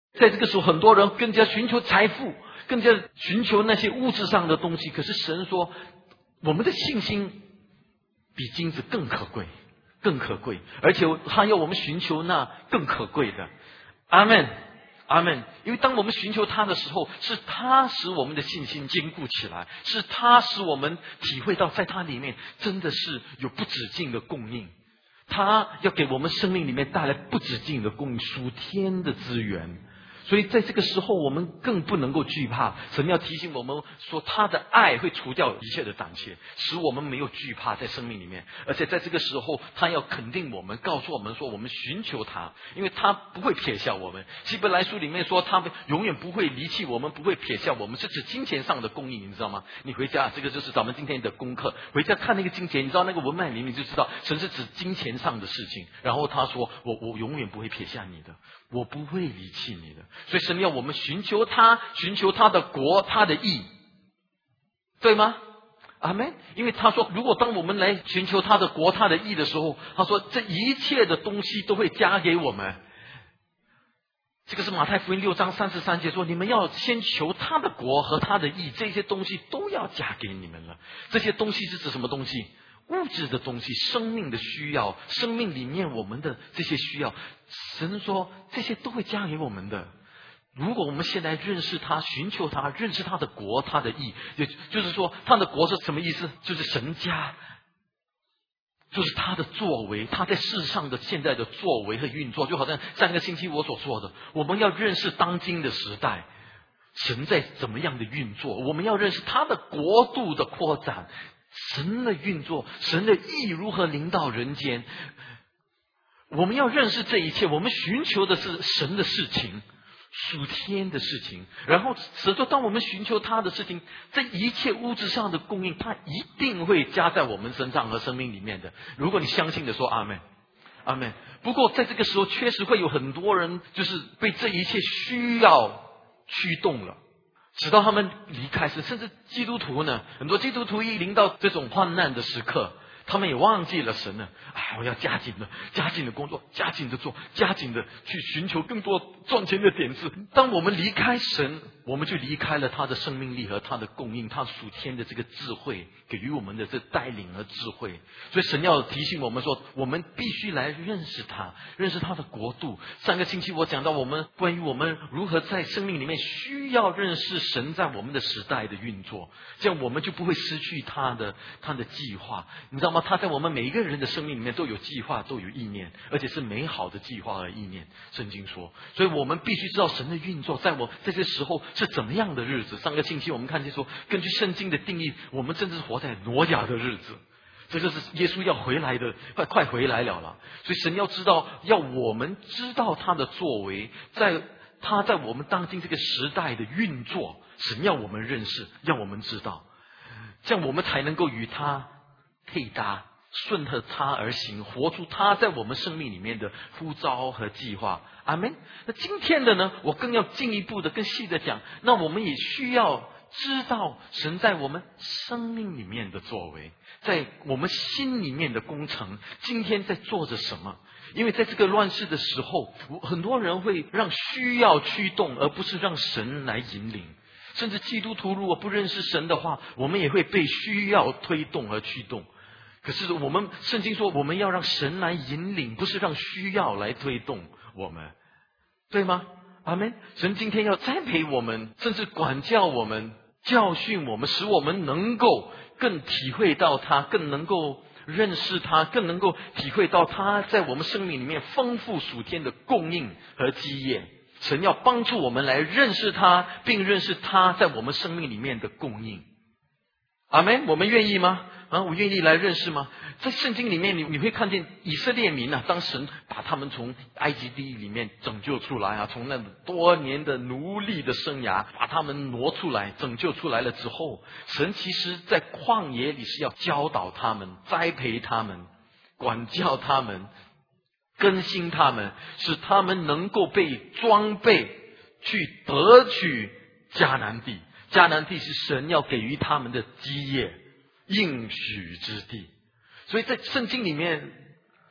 在这个时候，很多人更加寻求财富，更加寻求那些物质上的东西。可是神说，我们的信心比金子更可贵，更可贵，而且他要我们寻求那更可贵的。阿们，阿们。因为当我们寻求他的时候，是他使我们的信心坚固起来，是他使我们体会到在他里面真的是有不止境的供应，他要给我们生命里面带来不止境的供应，属天的资源。所以在这个时候，我们更不能够惧怕。神要提醒我们说，他的爱会除掉一切的胆怯，使我们没有惧怕在生命里面。而且在这个时候，他要肯定我们，告诉我们说，我们寻求他，因为他不会撇下我们。希伯来书里面说，他们永远不会离弃我们，不会撇下我们，是指金钱上的供应，你知道吗？你回家，这个就是咱们今天的功课。回家看那个金钱，你知道那个文脉里面就知道，神是指金钱上的事情。然后他说，我永远不会撇下你的，我不会离弃你的。所以神要我们寻求他，寻求他的国，他的义，对吗？阿们。因为他说，如果当我们来寻求他的国，他的义的时候，他说这一切的东西都会加给我们。这个是马太福音6章33节说，你们要先求他的国和他的义，这些东西都要加给你们了。这些东西是指什么东西？物质的东西，生命的需要，生命里面我们的这些需要，神说这些都会加给我们的。如果我们现在认识他，寻求他，认识他的国，他的义，也就是说他的国是什么意思？就是神家，就是他的作为，他在世上的现在的作为和运作。就好像上个星期我所说的，我们要认识当今的时代神在怎么样的运作，我们要认识他的国度的扩展，神的运作，神的义如何临到人间。我们要认识这一切，我们寻求的是神的事情，属天的事情。然后神说，当我们寻求他的事情，这一切物质上的供应，他一定会加在我们身上和生命里面的。如果你相信的说阿们，阿们。不过在这个时候，确实会有很多人就是被这一切需要驱动了，直到他们离开神。甚至基督徒呢，很多基督徒一临到这种患难的时刻，他们也忘记了神了。我要加紧的工作，加紧的做，加紧的去寻求更多赚钱的点子。当我们离开神，我们就离开了他的生命力和他的供应，他属天的这个智慧给予我们的这带领和智慧。所以神要提醒我们说，我们必须来认识他，认识他的国度。上个星期我讲到关于我们如何在生命里面需要认识神在我们的时代的运作，这样我们就不会失去他的计划。你知道吗？他在我们每一个人的生命里面都有计划，都有意念，而且是美好的计划和意念。圣经说，所以我们必须知道神的运作在我这些时候是怎么样的日子。上个星期我们看见说，根据圣经的定义，我们甚至活在挪亚的日子。这就是耶稣要回来的，快回来了。所以神要知道，要我们知道他的作为，他在我们当今这个时代的运作，神要我们认识，要我们知道，这样我们才能够与他配搭，顺着他而行，活出他在我们生命里面的呼召和计划。阿们。那今天的呢，我更要进一步的更细的讲，那我们也需要知道神在我们生命里面的作为，在我们心里面的工程，今天在做着什么。因为在这个乱世的时候，很多人会让需要驱动，而不是让神来引领。甚至基督徒如果不认识神的话，我们也会被需要推动而驱动。可是圣经说，我们要让神来引领，不是让需要来推动我们，对吗？阿们。神今天要栽培我们，甚至管教我们，教训我们，使我们能够更体会到他，更能够认识他，更能够体会到他在我们生命里面丰富属天的供应和基业。神要帮助我们来认识他，并认识他在我们生命里面的供应。阿们。我们愿意吗？我愿意来认识吗？在圣经里面你会看见以色列民当神把他们从埃及地里面拯救出来从那多年的奴隶的生涯把他们挪出来，拯救出来了之后，神其实在旷野里是要教导他们，栽培他们，管教他们，更新他们，使他们能够被装备去得取迦南地。迦南地是神要给予他们的基业，应许之地。所以在圣经里面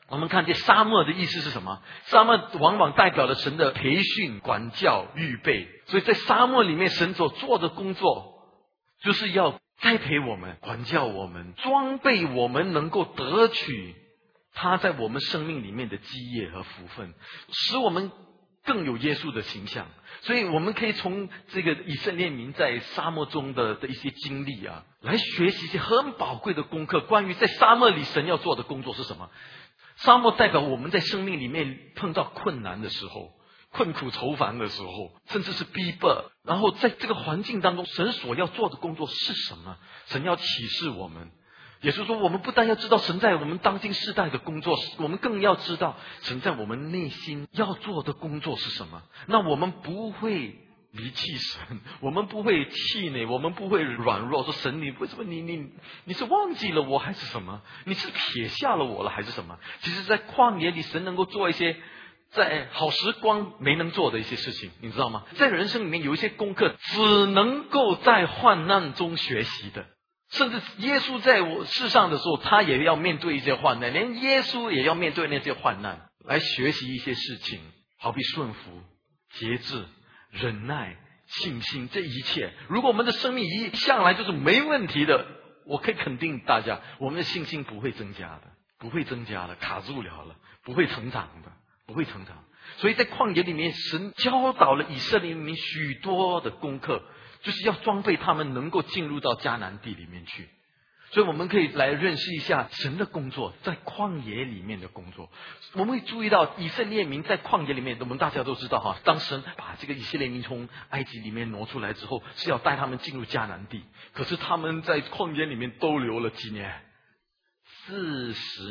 我们看见沙漠的意思是什么？沙漠往往代表了神的培训、管教、预备。所以在沙漠里面，神所做的工作，就是要栽培我们、管教我们、装备我们，能够得取他在我们生命里面的基业和福分，使我们更有耶稣的形象。所以我们可以从这个以色列民在沙漠中的一些经历啊，来学习一些很宝贵的功课。关于在沙漠里神要做的工作是什么？沙漠代表我们在生命里面碰到困难的时候，困苦愁烦的时候，甚至是逼迫，然后在这个环境当中，神所要做的工作是什么？神要启示我们。也就是说，我们不但要知道神在我们当今世代的工作，我们更要知道神在我们内心要做的工作是什么。那我们不会离弃神，我们不会气馁，我们不会软弱，说神你为什么你是忘记了我还是什么？你是撇下了我了还是什么？其实在旷野里，神能够做一些在好时光没能做的一些事情，你知道吗？在人生里面有一些功课只能够在患难中学习的。甚至耶稣在我世上的时候，他也要面对一些患难，连耶稣也要面对那些患难，来学习一些事情，好比顺服、节制、忍耐、信心，这一切。如果我们的生命一向来就是没问题的，我可以肯定大家，我们的信心不会增加的，不会增加的，卡住了，不会成长的，不会成长。所以在旷野里面，神教导了以色列民许多的功课，就是要装备他们能够进入到迦南地里面去。所以我们可以来认识一下神的工作，在旷野里面的工作。我们会注意到以色列民在旷野里面，我们大家都知道哈，当神把这个以色列民从埃及里面挪出来之后，是要带他们进入迦南地。可是他们在旷野里面逗留了几年？40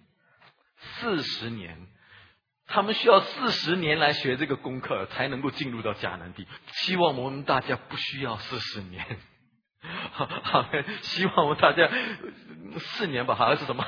年。他们需要40年来学这个功课，才能够进入到迦南地。希望我们大家不需要40年，希望我们大家4年吧，好像是什么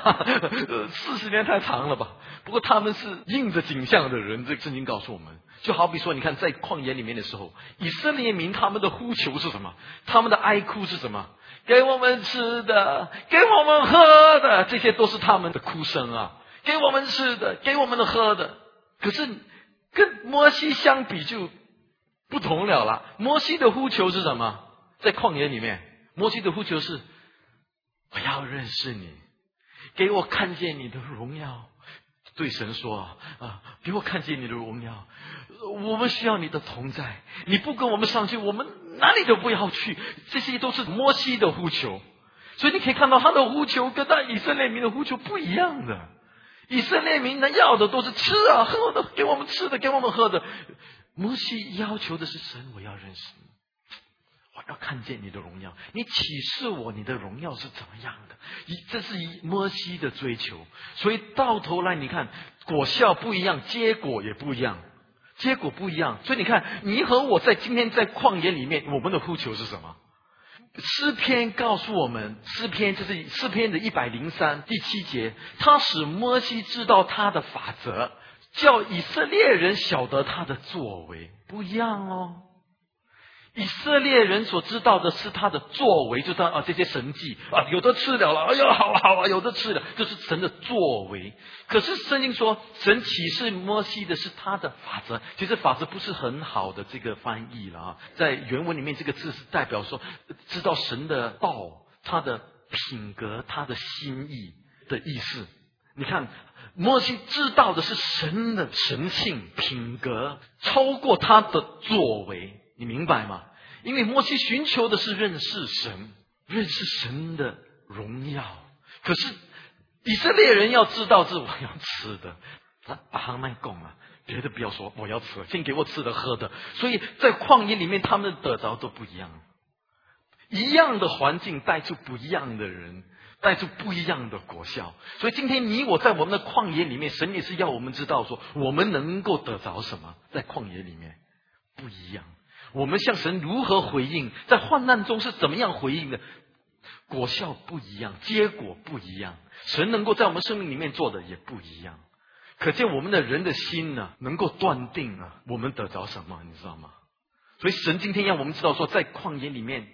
40年太长了吧？不过他们是应着景象的人，这圣经告诉我们，就好比说，你看在旷野里面的时候，以色列民他们的呼求是什么？他们的哀哭是什么？给我们吃的，给我们喝的，这些都是他们的哭声啊！给我们吃的，给我们的喝的。可是跟摩西相比就不同了啦。摩西的呼求是什么？在旷野里面，摩西的呼求是：我要认识你，给我看见你的荣耀。对神说给我看见你的荣耀，我们需要你的同在，你不跟我们上去，我们哪里都不要去。这些都是摩西的呼求。所以你可以看到他的呼求跟他以色列民的呼求不一样的。以色列民呢要的都是吃啊喝的，给我们吃的，给我们喝的。摩西要求的是神，我要认识你，我要看见你的荣耀，你启示我你的荣耀是怎么样的。这是摩西的追求。所以到头来你看，果效不一样，结果也不一样，结果不一样。所以你看，你和我在今天在旷野里面，我们的呼求是什么？诗篇告诉我们，诗篇就是诗篇的103第7节，他使摩西知道他的法则，叫以色列人晓得他的作为。不一样哦。以色列人所知道的是他的作为，就是这些神迹有的吃了，哎呀好啊，有的吃了，这是神的作为。可是圣经说，神启示摩西的是他的法则。其实法则不是很好的这个翻译了啊，在原文里面这个字是代表说知道神的道，他的品格，他的心意的意思。你看，摩西知道的是神的神性品格，超过他的作为。你明白吗？因为摩西寻求的是认识神，认识神的荣耀。可是以色列人要知道是我要吃的，把行麦供了，别的不要说，我要吃，先给我吃的喝的。所以在旷野里面，他们得着都不一样。一样的环境带出不一样的人，带出不一样的果效。所以今天你我在我们的旷野里面，神也是要我们知道说，我们能够得着什么，在旷野里面不一样。我们向神如何回应，在患难中是怎么样回应的，果效不一样，结果不一样。神能够在我们生命里面做的也不一样。可见我们的人的心呢，能够断定我们得着什么，你知道吗？所以神今天让我们知道说，在旷野里面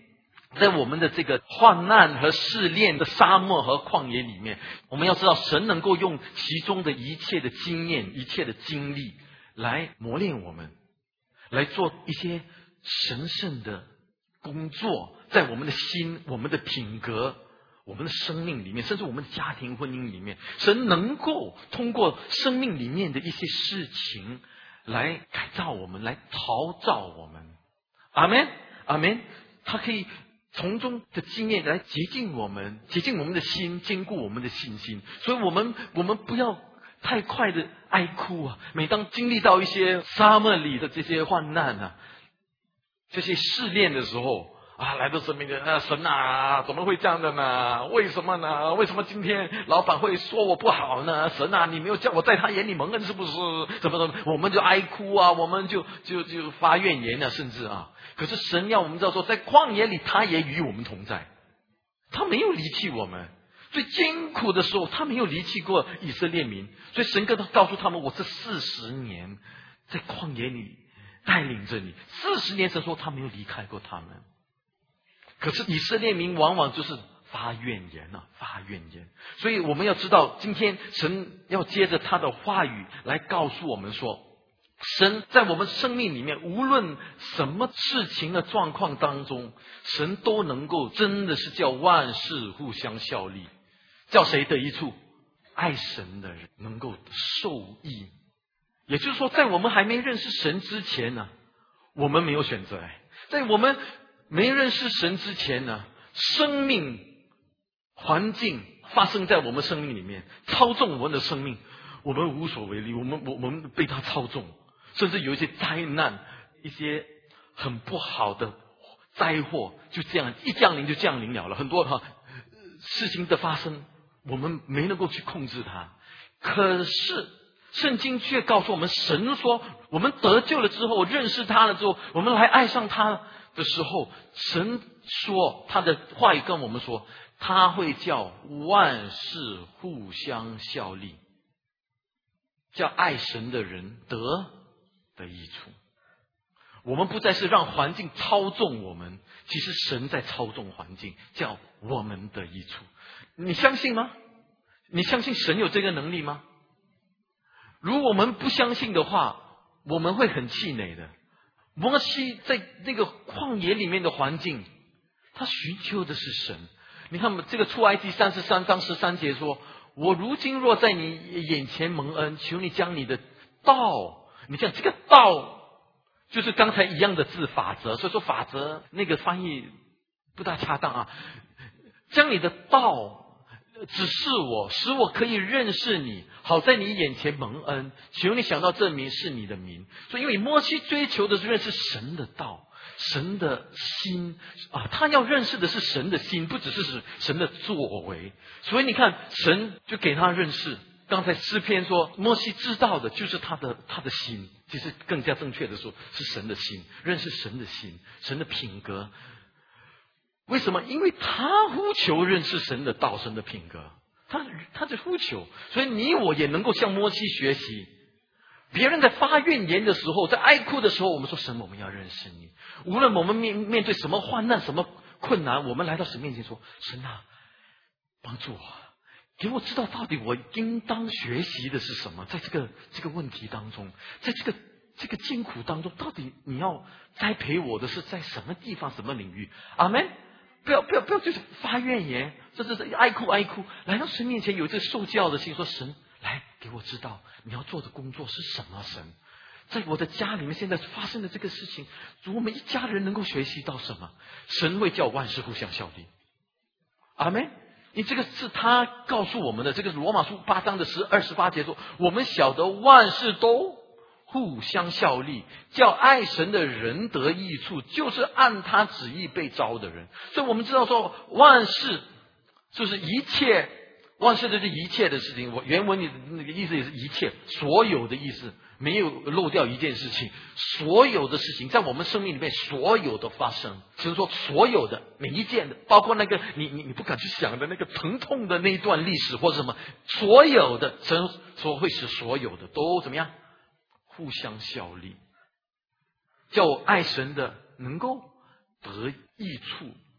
在我们的这个患难和试炼的沙漠和旷野里面，我们要知道神能够用其中的一切的经验、一切的经历来磨练我们，来做一些神圣的工作，在我们的心、我们的品格、我们的生命里面，甚至我们的家庭婚姻里面，神能够通过生命里面的一些事情来改造我们，来陶造我们。阿们，阿们。他可以从中的经验来洁净我们，洁净我们的心，坚固我们的信心。所以我们不要太快的哀哭啊！每当经历到一些沙漠里的这些患难啊，这些试炼的时候啊，来到生命的神啊，怎么会这样的呢？为什么呢？为什么今天老板会说我不好呢？神啊，你没有叫我在他眼里蒙恩，是不是？怎么？我们就哀哭啊，我们就发怨言啊，甚至啊。可是神要我们知道说，在旷野里他也与我们同在，他没有离弃我们。最艰苦的时候，他没有离弃过以色列民。所以神告诉他们，我这40年在旷野里带领着你。40年神说他没有离开过他们。可是以色列民往往就是发怨言啊，发怨言。所以我们要知道，今天神要接着他的话语来告诉我们说，神在我们生命里面，无论什么事情的状况当中，神都能够真的是叫万事互相效力，叫谁得益处？爱神的人能够受益。也就是说，在我们还没认识神之前呢，我们没有选择。在我们没认识神之前呢，生命环境发生在我们生命里面，操纵我们的生命，我们无所为力，我们被他操纵。甚至有一些灾难，一些很不好的灾祸，就这样一降临就降临了。很多事情的发生，我们没能够去控制它。可是圣经却告诉我们，神说我们得救了之后，认识他了之后，我们来爱上他的时候，神说他的话语跟我们说，他会叫万事互相效力，叫爱神的人得益处。我们不再是让环境操纵我们，其实神在操纵环境，叫我们得益处。你相信吗？你相信神有这个能力吗？如果我们不相信的话，我们会很气馁的。摩西在那个旷野里面的环境，他寻求的是神。你看这个出埃及33章13节说，我如今若在你眼前蒙恩，求你将你的道，你看这个道就是刚才一样的字法则，所以说法则那个翻译不大恰当啊。将你的道指示我，使我可以认识你，好在你眼前蒙恩，求你想到这名是你的名。所以因为摩西追求的是认识神的道，神的心啊，他要认识的是神的心，不只是神的作为。所以你看神就给他认识。刚才诗篇说摩西知道的就是他的心，其实更加正确的说是神的心，认识神的心，神的品格。为什么？因为他呼求认识神的道，神的品格，他在呼求。所以你我也能够向摩西学习。别人在发怨言的时候，在哀哭的时候，我们说神，我们要认识你。无论我们面对什么患难什么困难，我们来到神面前说，神啊，帮助我，给我知道到底我应当学习的是什么。在这个问题当中，在这个艰苦当中，到底你要栽培我的是在什么地方什么领域？阿们。不要就是发怨言，这是哀哭，来到神面前有这受教的心，说神来给我知道你要做的工作是什么。神在我的家里面现在发生的这个事情，我们一家人能够学习到什么？神会叫万事互相效力。阿们。你这个是他告诉我们的，这个罗马书8章的28节说，我们晓得万事都互相效力，叫爱神的人得益处，就是按他旨意被招的人。所以我们知道说，万事就是一切，万事都是一切的事情。我原文里那个意思也是一切，所有的意思，没有漏掉一件事情。所有的事情在我们生命里面，所有的发生，只是说所有的每一件的，包括那个你不敢去想的那个疼痛的那一段历史或者什么，所有的神所会使所有的都怎么样？互相效力，叫爱神的能够得益处。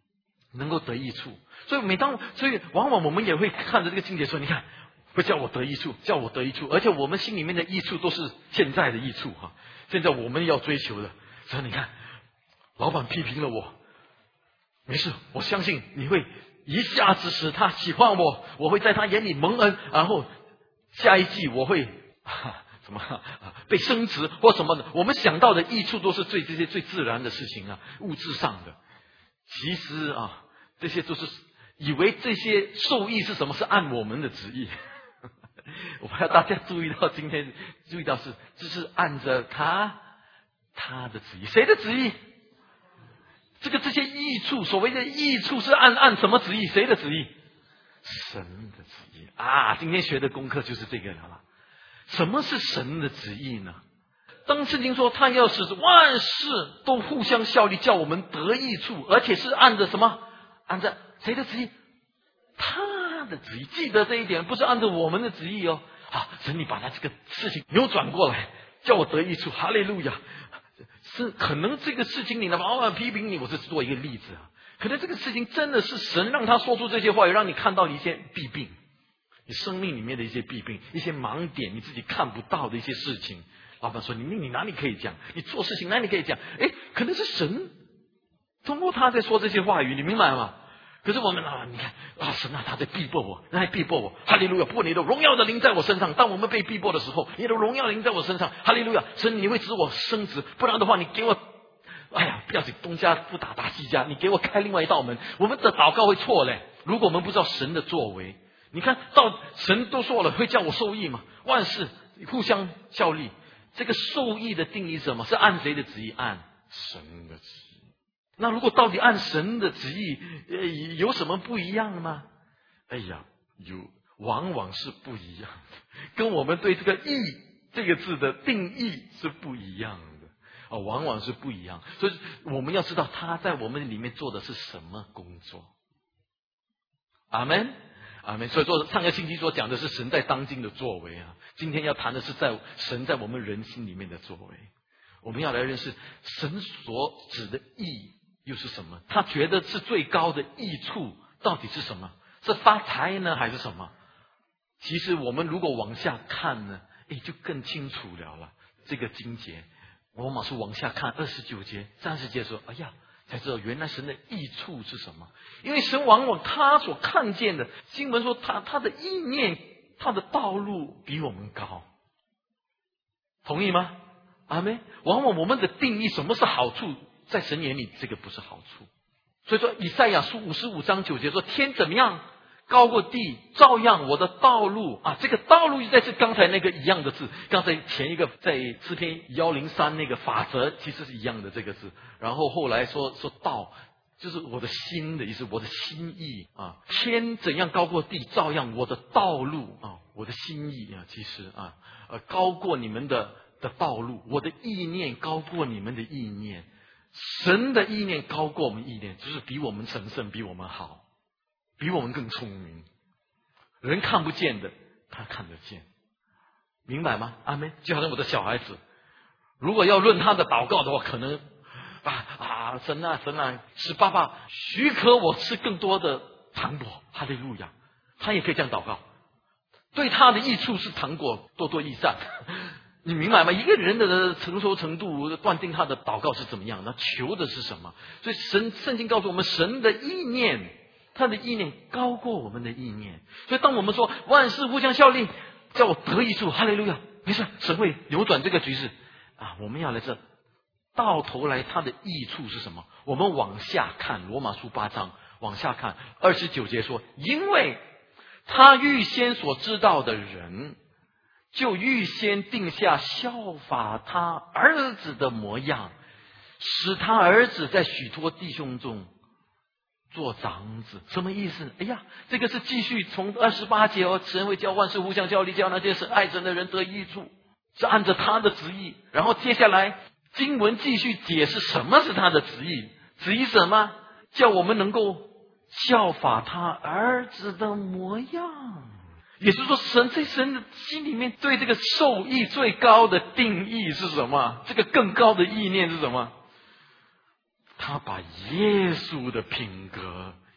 能够得益处。所以往往我们也会看着这个经节说，你看会叫我得益处，叫我得益处，而且我们心里面的益处都是现在的益处哈。现在我们要追求的，所以你看，老板批评了我，没事，我相信你会一下子使他喜欢我，我会在他眼里蒙恩，然后下一季我会什么被升职或什么的。我们想到的益处都是这些最自然的事情啊，物质上的。其实这些都是以为这些受益是什么？是按我们的旨意。我要大家注意到，今天注意到这是按着他的旨意，谁的旨意？这些益处，所谓的益处是按什么旨意？谁的旨意？神的旨意啊！今天学的功课就是这个了。什么是神的旨意呢？当圣经说他要使万事都互相效力，叫我们得益处，而且是按着什么？按着谁的旨意？他的旨意。记得这一点，不是按照我们的旨意哦。神你把他这个事情扭转过来，叫我得益处。哈利路亚！是可能这个事情你老板批评你，我是做一个例子啊。可能这个事情真的是神让他说出这些话，也让你看到一些弊病，你生命里面的一些弊病，一些盲点，你自己看不到的一些事情。老板说你哪里可以讲？你做事情哪里可以讲？可能是神通过他在说这些话语，你明白吗？可是我们你看神他在逼迫我，他在逼迫我。哈利路亚！不过你的荣耀的灵在我身上。当我们被逼迫的时候，你的荣耀灵在我身上。哈利路亚！神你会使我升职，不然的话你给我不要紧，东家不打西家，你给我开另外一道门。我们的祷告会错嘞，如果我们不知道神的作为。你看到神都说了会叫我受益嘛，万事互相效力。这个受益的定义是什么？是按谁的旨意？按神的旨意。那如果到底按神的旨意，有什么不一样吗？往往是不一样的，跟我们对这个义这个字的定义是不一样的往往是不一样。所以我们要知道他在我们里面做的是什么工作。阿们阿们。所以说上个星期所讲的是神在当今的作为啊，今天要谈的是神在我们人心里面的作为。我们要来认识神所指的义又是什么，他觉得是最高的益处到底是什么？是发财呢还是什么？其实我们如果往下看呢，就更清楚了。这个经节罗马书往下看29节30节说，才知道原来神的益处是什么。因为神往往他所看见的，经文说他的意念，他的道路比我们高。同意吗？阿们。往往我们的定义什么是好处，在神眼里这个不是好处。所以说以赛亚书55章9节说，天怎么样高过地，照样我的道路这个道路在是刚才那个一样的字，刚才前一个在诗篇103那个法则其实是一样的这个字，然后后来说道就是我的心的意思，我的心意天怎样高过地，照样我的道路我的心意其实高过你们的道路，我的意念高过你们的意念。神的意念高过我们意念，就是比我们神圣，比我们好，比我们更聪明。人看不见的他看得见，明白吗？阿们。就好像我的小孩子，如果要论他的祷告的话，可能神啊，使爸爸许可我吃更多的糖果，哈利路亚。他也可以这样祷告，对他的益处是糖果多益善。你明白吗？一个人的成熟程度断定他的祷告是怎么样，他求的是什么。所以圣经告诉我们，神的意念，他的意念高过我们的意念。所以当我们说万事互相效力，叫我得益处，哈利路亚，没事，神会扭转这个局势我们要来这到头来他的益处是什么？我们往下看罗马书8章往下看29节说，因为他预先所知道的人，就预先定下效法他儿子的模样，使他儿子在许多弟兄中做长子。什么意思？这个是继续从28节神会叫万事互相效力，叫那些是爱神的人得益处，是按着他的旨意。然后接下来经文继续解释什么是他的旨意，旨意什么？叫我们能够效法他儿子的模样。也就是说，神在神的心里面对这个受益最高的定义是什么？这个更高的意念是什么？他把耶稣的品格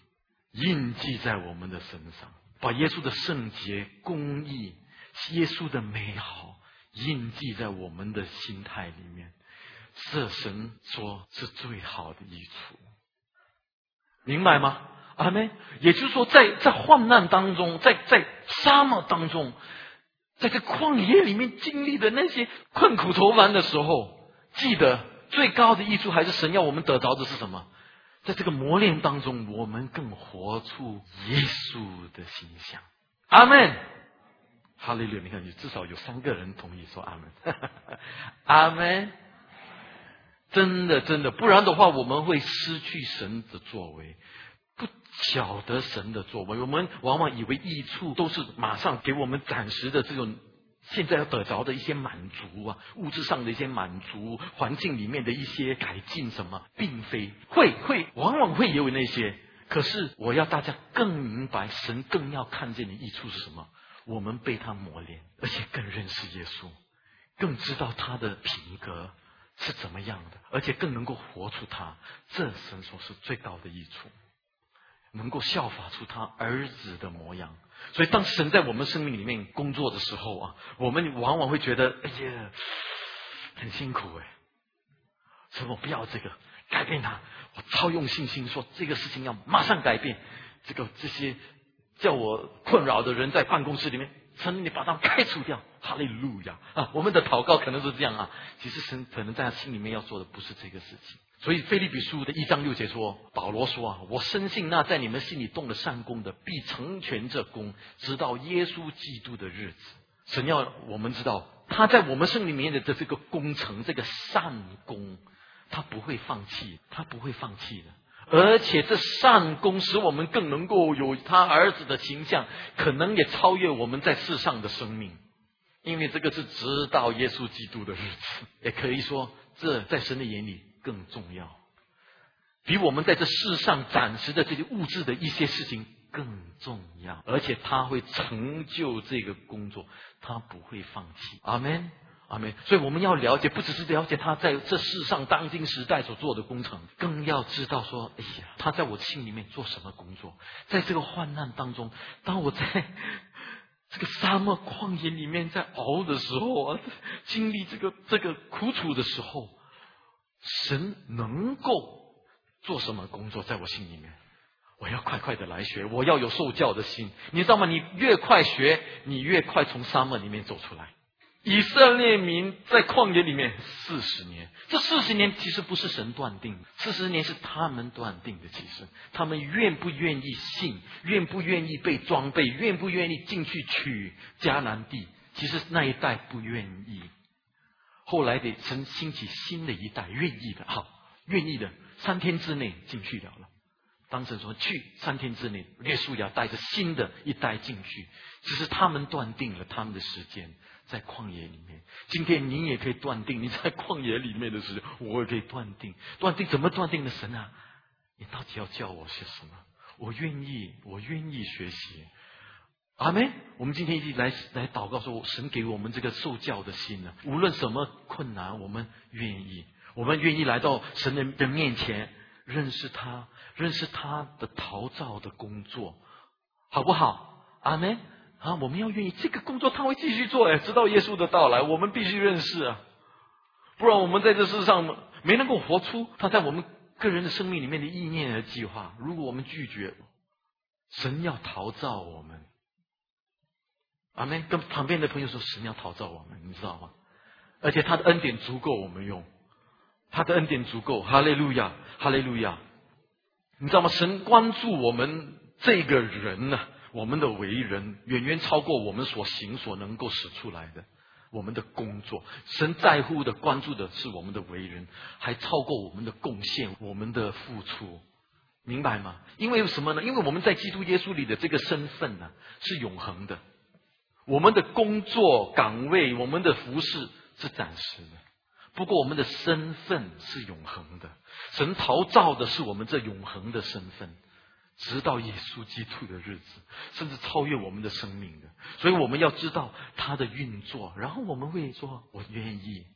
印记在我们的身上，把耶稣的圣洁、公义、耶稣的美好印记在我们的心态里面。这神说是最好的益处，明白吗？阿们。也就是说，在患难当中，在沙漠当中，在这旷野里面经历的那些困苦愁烦的时候，记得最高的益处还是神要我们得着的是什么？在这个磨练当中，我们更活出耶稣的形象。阿们。哈利路亚！你看，至少有3个人同意说阿们。阿们。真的，不然的话，我们会失去神的作为，不晓得神的作为。我们往往以为益处都是马上给我们暂时的这种现在要得着的一些满足啊，物质上的一些满足，环境里面的一些改进什么，并非往往会有那些。可是我要大家更明白，神更要看见的益处是什么？我们被他磨练，而且更认识耶稣，更知道他的品格是怎么样的，而且更能够活出他。这神说是最高的益处，能够效法出他儿子的模样。所以当神在我们生命里面工作的时候啊，我们往往会觉得哎呀很辛苦哎，神我不要这个，改变他。我超用信心说这个事情要马上改变，这些叫我困扰的人在办公室里面，神你把他们开除掉。哈利路亚啊！我们的祷告可能是这样啊，其实神可能在他心里面要做的不是这个事情。所以腓立比书的1章6节说，保罗说啊，我深信那在你们心里动了善功的，必成全这功，直到耶稣基督的日子。神要我们知道，他在我们生命里面的这个工程，这个善功，他不会放弃，他不会放弃的。而且这善功使我们更能够有他儿子的形象，可能也超越我们在世上的生命。因为这个是直到耶稣基督的日子，也可以说这在神的眼里更重要，比我们在这世上暂时的这些物质的一些事情更重要。而且他会成就这个工作，他不会放弃。阿们，阿们。所以我们要了解，不只是了解他在这世上当今时代所做的工程，更要知道说，哎呀，他在我心里面做什么工作。在这个患难当中，当我在这个沙漠旷野里面在熬的时候啊，经历这个苦楚的时候，神能够做什么工作在我心里面？我要快快的来学，我要有受教的心。你知道吗？你越快学，你越快从沙漠里面走出来。以色列民在旷野里面40年，这40年其实不是神断定的，40年是他们断定的。其实他们愿不愿意信，愿不愿意被装备，愿不愿意进去取迦南地，其实那一代不愿意。后来的神兴起新的一代愿意的，好，愿意的3天之内进去了。当神说去3天之内，约书亚带着新的一代进去，只是他们断定了他们的时间在旷野里面。今天你也可以断定你在旷野里面的时间，我也可以断定。断定怎么断定的？神啊，你到底要教我些什么？我愿意学习。阿们。我们今天一起来祷告说，神给我们这个受教的心呢，无论什么困难，我们愿意来到神的面前，认识他的陶造的工作，好不好？阿们。啊，我们要愿意这个工作，他会继续做，直到耶稣的到来，我们必须认识啊，不然我们在这世上没能够活出他在我们个人的生命里面的意念和计划。如果我们拒绝，神要陶造我们。阿们。跟旁边的朋友说，神要陶造我们，你知道吗？而且他的恩典足够我们用，他的恩典足够。哈利路亚，哈利路亚。你知道吗？神关注我们这个人呢，我们的为人远远超过我们所行所能够使出来的我们的工作。神在乎的关注的是我们的为人，还超过我们的贡献，我们的付出。明白吗？因为什么呢？因为我们在基督耶稣里的这个身份呢，是永恒的。我们的工作岗位，我们的服事是暂时的，不过我们的身份是永恒的。神陶造的是我们这永恒的身份，直到耶稣基督的日子，甚至超越我们的生命的。所以我们要知道他的运作，然后我们会说，我愿意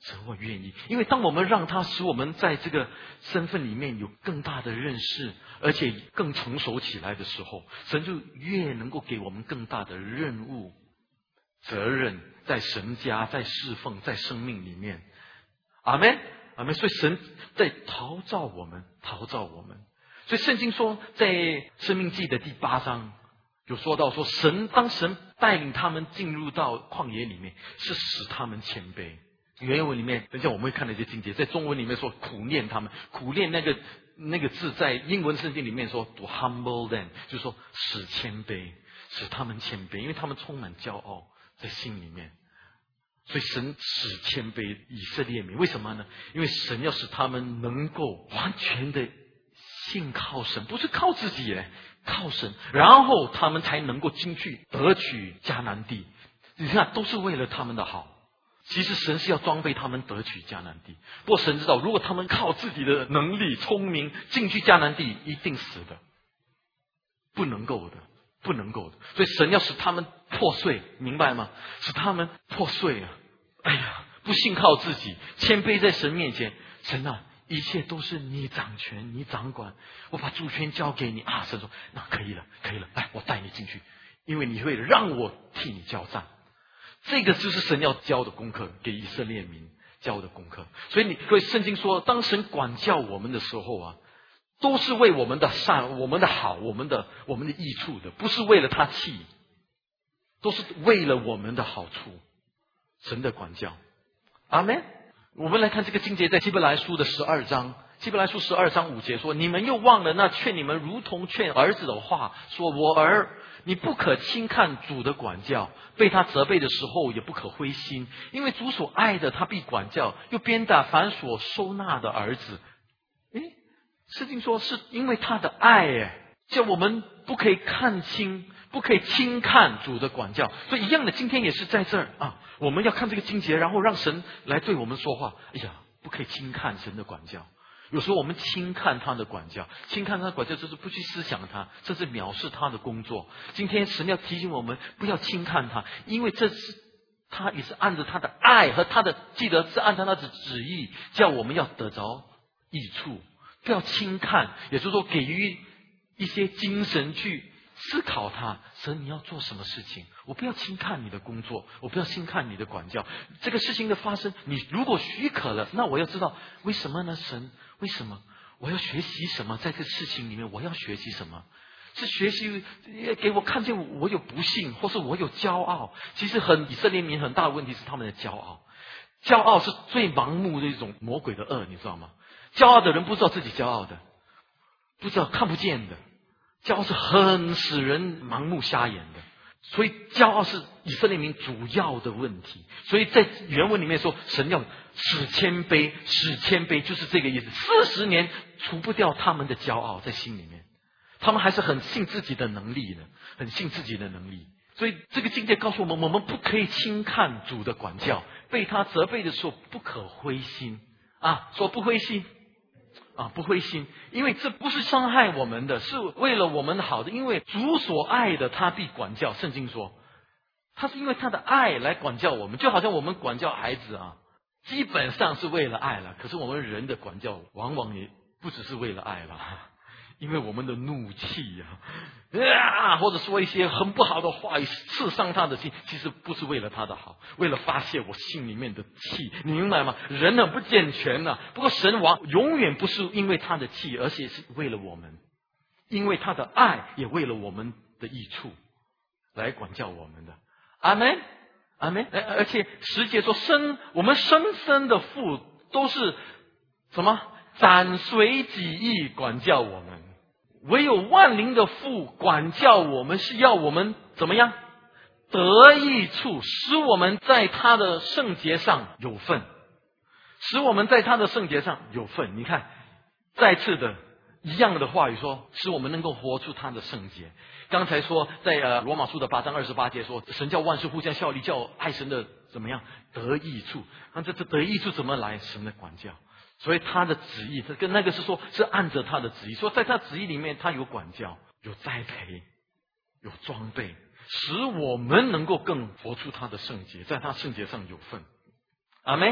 神我愿意，因为当我们让他使我们在这个身份里面有更大的认识，而且更成熟起来的时候，神就越能够给我们更大的任务、责任，在神家、在侍奉、在生命里面。阿们，阿们。所以神在陶造我们，陶造我们。所以圣经说，在申命记的第8章有说到说，当神带领他们进入到旷野里面，是使他们谦卑。原文里面，等一下我们会看到一些经节，在中文里面说苦练他们，苦练那个字在英文圣经里面说 to humble them， 就是说使谦卑，使他们谦卑，因为他们充满骄傲在心里面。所以神使谦卑以色列民，为什么呢？因为神要使他们能够完全的信靠神，不是靠自己耶，靠神，然后他们才能够进去得取迦南地。你看，都是为了他们的好。其实神是要装备他们得取迦南地，不过神知道，如果他们靠自己的能力、聪明进去迦南地，一定死的，不能够的，不能够的。所以神要使他们破碎，明白吗？使他们破碎啊！哎呀，不信靠自己，谦卑在神面前，神啊，一切都是你掌权，你掌管，我把主权交给你啊！神说，那可以了，可以了，来，我带你进去，因为你会让我替你交战。这个就是神要教的功课，给以色列民教的功课。所以各位，圣经说，当神管教我们的时候啊，都是为我们的善、我们的好、我们的益处的，不是为了他气，都是为了我们的好处。神的管教，阿们。我们来看这个经节，在希伯来书的12章，希伯来书12章5节说：你们又忘了那劝你们如同劝儿子的话，说我儿，你不可轻看主的管教，被他责备的时候也不可灰心，因为主所爱的他必管教，又鞭打凡所收纳的儿子。圣经说是因为他的爱，叫我们不可以看轻，不可以轻看主的管教。所以一样的，今天也是在这儿啊，我们要看这个经节，然后让神来对我们说话。哎呀，不可以轻看神的管教。有时候我们轻看他的管教，轻看他的管教就是不去思想他，甚至藐视他的工作。今天神要提醒我们不要轻看他，因为这是他也是按着他的爱和他的，记得是按照他的旨意，叫我们要得着益处。不要轻看，也就是说给予一些精神去思考他。神，你要做什么事情？我不要轻看你的工作，我不要轻看你的管教。这个事情的发生，你如果许可了，那我要知道为什么呢？神，为什么？我要学习什么？在这事情里面，我要学习什么？是学习给我看见我有不幸，或是我有骄傲。其实以色列民很大的问题是他们的骄傲。骄傲是最盲目的一种魔鬼的恶，你知道吗？骄傲的人不知道自己骄傲的，不知道看不见的，骄傲是很使人盲目瞎眼的。所以骄傲是以色列民主要的问题。所以在原文里面说，神要使谦卑，使谦卑就是这个意思。40年除不掉他们的骄傲在心里面，他们还是很信自己的能力的，很信自己的能力。所以这个经节告诉我们不可以轻看主的管教，被他责备的时候不可灰心啊，说不灰心啊，不灰心，因为这不是伤害我们的，是为了我们的好的。因为主所爱的他必管教，圣经说他是因为他的爱来管教我们，就好像我们管教孩子啊，基本上是为了爱了。可是我们人的管教往往也不只是为了爱了，因为我们的怒气或者说一些很不好的话语刺伤他的心，其实不是为了他的好，为了发泄我心里面的气，你明白吗？人很不健全啊。不过神永远不是因为他的气，而且是为了我们，因为他的爱也为了我们的益处来管教我们的。阿们，阿们。而且10节说我们生身的父都是什么？斩随己意管教我们。唯有万灵的父管教我们，是要我们怎么样？得益处，使我们在他的圣洁上有份，使我们在他的圣洁上有份。你看，再次的一样的话语说，使我们能够活出他的圣洁。刚才说在罗马书的8章28节说，神叫万事互相效力，叫爱神的怎么样得益处。那这得益处怎么来？神的管教。所以他的旨意，他跟那个是说，是按着他的旨意，说在他旨意里面，他有管教，有栽培，有装备，使我们能够更活出他的圣洁，在他圣洁上有份。阿们。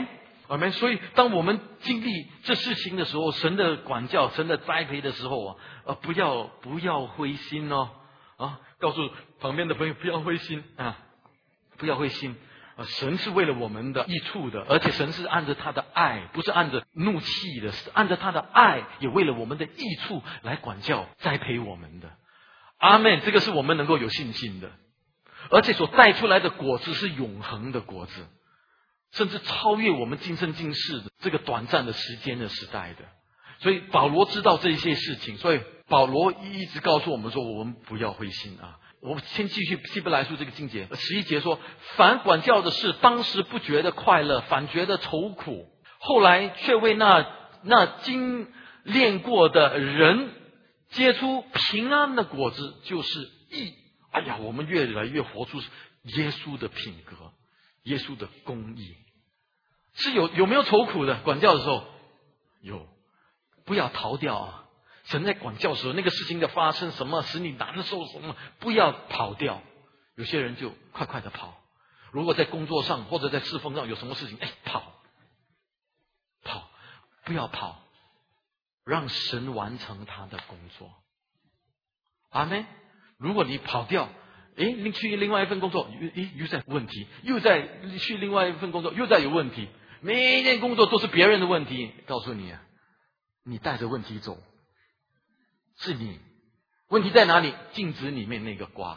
阿们。所以当我们经历这事情的时候，神的管教、神的栽培的时候不要灰心哦告诉旁边的朋友不要灰心不要灰心神是为了我们的益处的，而且神是按着他的爱，不是按着怒气的，是按着他的爱，也为了我们的益处来管教、栽培我们的。阿们，这个是我们能够有信心的，而且所带出来的果子是永恒的果子，甚至超越我们今生今世的这个短暂的时间的时代的。所以保罗知道这些事情，所以保罗一直告诉我们说，我们不要灰心我们先继续希伯来书这个经节11节说，凡管教的事，当时不觉得快乐，反觉得愁苦，后来却为那经练过的人结出平安的果子，就是义。哎呀，我们越来越活出耶稣的品格，耶稣的公义。是有没有愁苦的？管教的时候有，不要逃掉神在管教的时候，那个事情的发生什么使你难受什么，不要跑掉。有些人就快快的跑，如果在工作上或者在侍奉上有什么事情，跑，不要跑，让神完成他的工作。阿们。如果你跑掉，你去另外一份工作，又在问题，又在去另外一份工作，又在有问题，每一件工作都是别人的问题。告诉你你带着问题走，是你问题在哪里？镜子里面那个瓜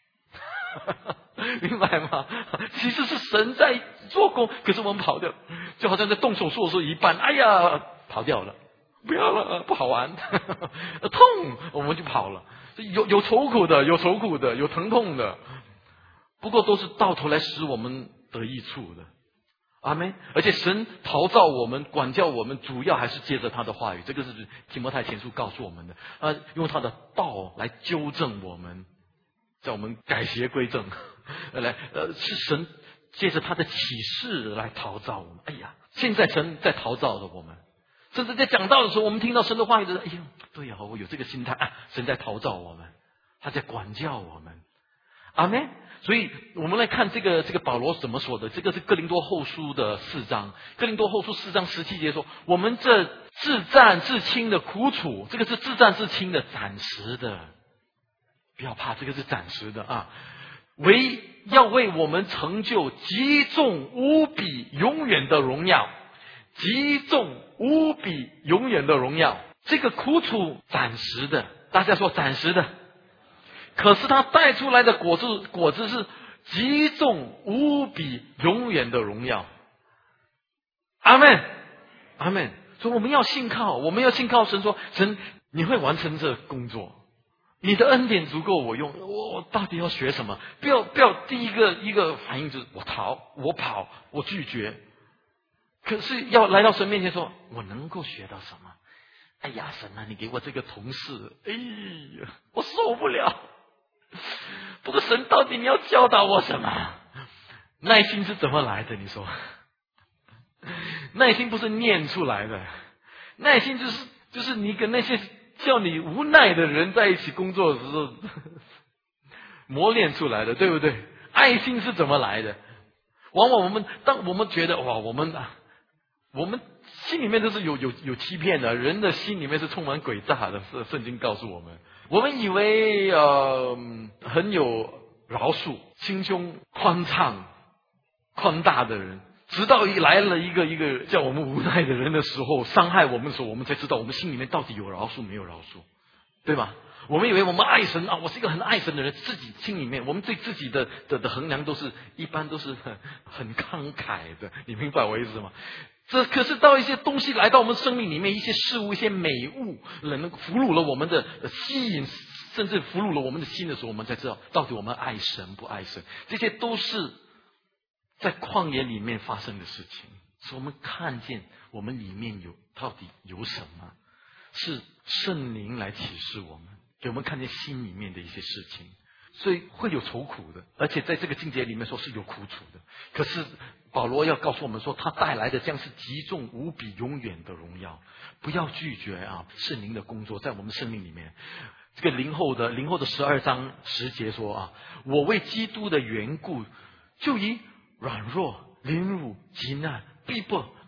明白吗？其实是神在做工，可是我们跑掉，就好像在动手术的时候一半，哎呀跑掉了，不要了，不好玩痛，我们就跑了。有愁苦的，有疼痛的，不过都是到头来使我们得益处的。阿们。而且神陶造我们、管教我们，主要还是借着他的话语，这个是提摩太前书告诉我们的用他的道来纠正我们，叫我们改邪归正是神借着他的启示来陶造我们。哎呀，现在神在陶造着我们，甚至在讲道的时候，我们听到神的话语的时候，哎呀，对我有这个心态神在陶造我们，他在管教我们。阿们。所以我们来看这个保罗怎么说的，这个是哥林多后书的4章，哥林多后书4章17节说，我们这自战自轻的苦楚，这个是自战自轻的，暂时的，不要怕，这个是暂时的要为我们成就极重无比永远的荣耀，极重无比永远的荣耀。这个苦楚暂时的，大家说暂时的，可是它带出来的果子是极重无比永远的荣耀。阿们，阿们。所以我们要信靠神，说神你会完成这工作，你的恩典足够我用，我到底要学什么？不要第一个反应就是我逃，我跑，我拒绝。可是要来到神面前说，我能够学到什么？哎呀，神你给我这个同事，哎呀，我受不了。不过神到底你要教导我什么？耐心是怎么来的？你说，耐心不是念出来的，耐心就是你跟那些叫你无奈的人在一起工作的时候磨练出来的，对不对？爱心是怎么来的？往往当我们觉得我们心里面都是有欺骗的，人的心里面是充满诡诈的，是圣经告诉我们。我们以为很有饶恕、心胸宽敞、宽大的人，直到来了一个叫我们无奈的人的时候，伤害我们的时候，我们才知道我们心里面到底有饶恕没有饶恕，对吧？我们以为我们爱神我是一个很爱神的人，自己心里面我们对自己的衡量一般都是很慷慨的，你明白我意思吗？可是到一些东西来到我们生命里面，一些事物、一些美物，能俘虏了我们的吸引，甚至俘虏了我们的心的时候，我们才知道到底我们爱神不爱神。这些都是在旷野里面发生的事情，所以我们看见我们里面到底有什么，是圣灵来启示我们，给我们看见心里面的一些事情。所以会有愁苦的，而且在这个境界里面说是有苦楚的。可是保罗要告诉我们说，他带来的将是极重无比永远的荣耀。不要拒绝圣灵的工作在我们生命里面。这个林后的12章10节说我为基督的缘故，就以软弱、凌辱、急难、逼迫、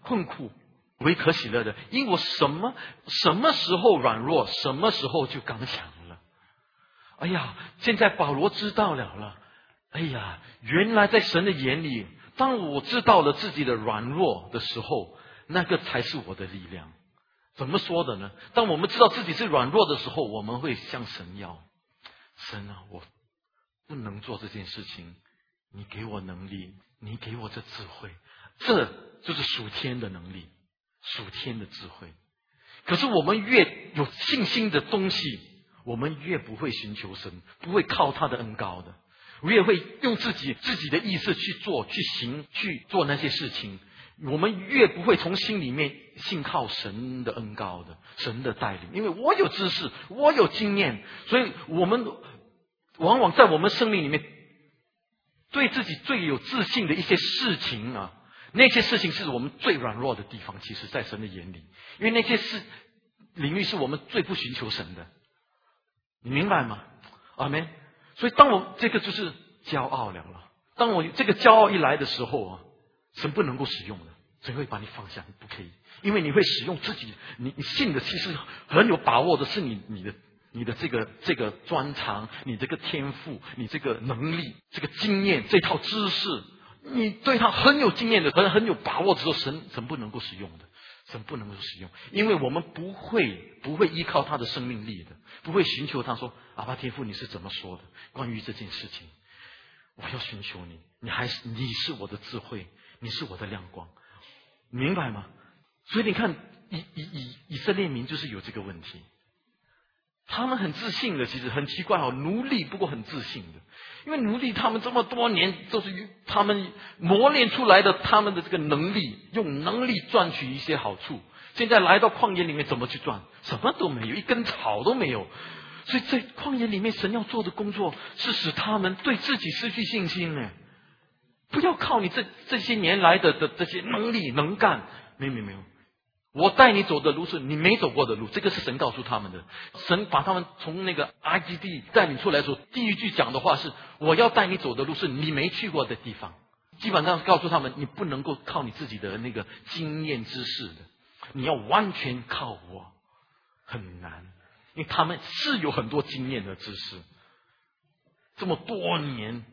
困苦为可喜乐的，因我什么时候软弱，什么时候就刚强了。哎呀，现在保罗知道了。哎呀，原来在神的眼里，当我知道了自己的软弱的时候，那个才是我的力量。怎么说的呢？当我们知道自己是软弱的时候，我们会向神要：神啊，我不能做这件事情，你给我能力，你给我这智慧，这就是属天的能力，属天的智慧。可是我们越有信心的东西，我们越不会寻求神，不会靠他的恩膏的，越会用自己的意识去做、去行、去做那些事情。我们越不会从心里面信靠神的恩膏的，神的带领。因为我有知识，我有经验，所以我们往往在我们生命里面对自己最有自信的一些事情啊，那些事情是我们最软弱的地方。其实在神的眼里，因为那些领域是我们最不寻求神的，你明白吗？阿们。所以当我这个就是骄傲了。当我这个骄傲一来的时候啊，神不能够使用的，神会把你放下，你不可以，因为你会使用自己，你信的其实很有把握的是你的这个专长，你这个天赋，你这个能力，这个经验，这套知识，你对他很有经验的，很有把握的时候，神不能够使用的，神不能够使用，因为我们不会依靠他的生命力的，不会寻求他说：阿爸天父，你是怎么说的关于这件事情？我要寻求你，你是我的智慧，你是我的亮光，明白吗？所以你看，以色列民就是有这个问题，他们很自信的，其实很奇怪哦，奴隶不过很自信的，因为奴隶他们这么多年都是他们磨练出来的，他们的这个能力，用能力赚取一些好处。现在来到旷野里面怎么去赚？什么都没有，一根草都没有。所以在旷野里面，神要做的工作是使他们对自己失去信心呢。不要靠你这些年来的这些能力能干，没有。我带你走的路是你没走过的路，这个是神告诉他们的。神把他们从那个埃及地带领出来的时候，第一句讲的话是：我要带你走的路是你没去过的地方。基本上告诉他们，你不能够靠你自己的那个经验知识的，你要完全靠我，很难。因为他们是有很多经验的知识，这么多年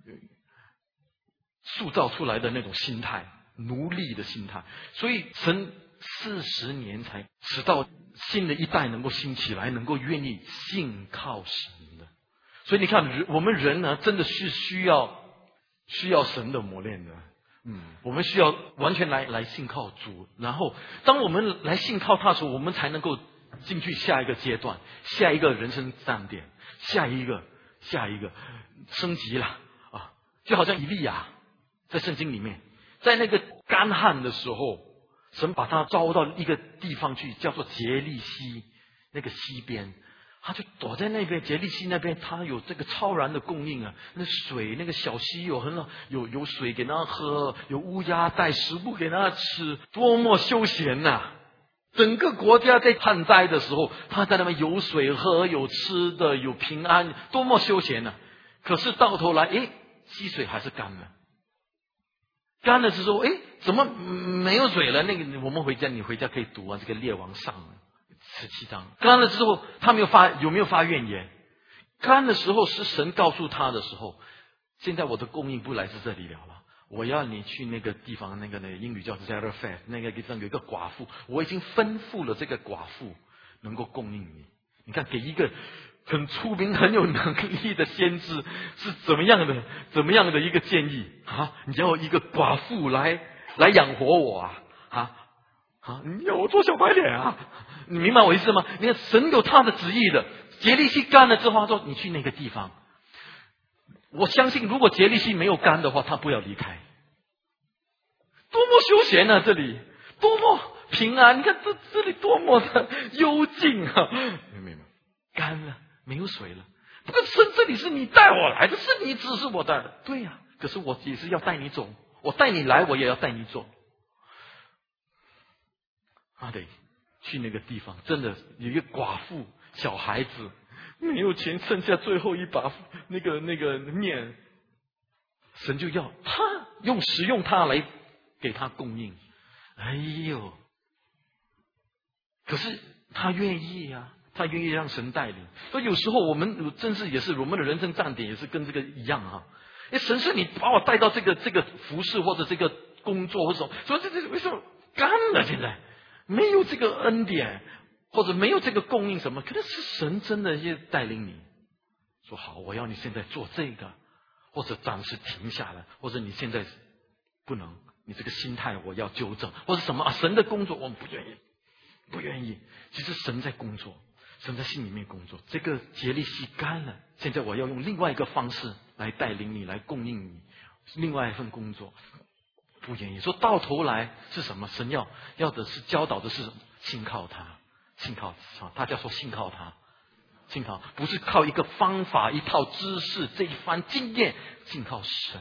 塑造出来的那种心态，奴隶的心态，所以神40年才使到新的一代能够兴起来，能够愿意信靠神的。所以你看，我们人呢，真的是需要神的磨练的。我们需要完全来信靠主，然后当我们来信靠他的时候，我们才能够进去下一个阶段，下一个人生站点，下一个升级了啊！就好像以利亚在圣经里面，在那个干旱的时候，神把他招到一个地方去，叫做杰利西，那个西边，他就躲在那边。杰利西那边，他有这个超然的供应啊，那水，那个小溪有很好，有水给他喝，有乌鸦带食物给他吃，多么休闲呐！整个国家在旱灾的时候，他在那边有水喝，有吃的，有平安，多么休闲呐！可是到头来，溪水还是干了。干了之后，怎么没有水了？那个我们你回家可以读啊，这个列王上17章。干了之后，他有没有发怨言？干的时候是神告诉他的时候，现在我的供应不来自这里了，我要你去那个地方，那个英语叫 Zarephath， 那个地方有一个寡妇，我已经吩咐了这个寡妇能够供应你。你看，给一个很出名、很有能力的先知是怎么样的一个建议啊？你要一个寡妇来养活我啊？你要我做小白脸啊？你明白我意思吗？你看，神有他的旨意的。杰利西干了之后，他说你去那个地方。我相信，如果杰利西没有干的话，他不要离开。多么休闲啊！这里多么平安！你看这里多么的幽静啊！没有，干了，没有水了。不过这里是你带我来的，是你指示我带的。对呀，可是我也是要带你走，我带你来，我也要带你走。得去那个地方，真的有一个寡妇，小孩子没有钱，剩下最后一把那个面，神就要他使用他来给他供应。 哎呦！可是他愿意啊，他愿意让神带领。所以有时候我们真是也是我们的人生站点也是跟这个一样啊。神是你把我带到这个服饰或者这个工作或者什么，说这为什么干了？现在没有这个恩典，或者没有这个供应什么？可能是神真的也带领你，说好，我要你现在做这个，或者暂时停下来，或者你现在不能，你这个心态我要纠正，或者什么啊？神的工作我们不愿意。不愿意，其实神在工作，神在心里面工作。这个竭力吸干了，现在我要用另外一个方式来带领你，来供应你，另外一份工作。不愿意，说到头来是什么？神要的是教导的是信靠他，信靠他。大家说信靠他，信靠不是靠一个方法、一套知识、这一番经验，信靠神。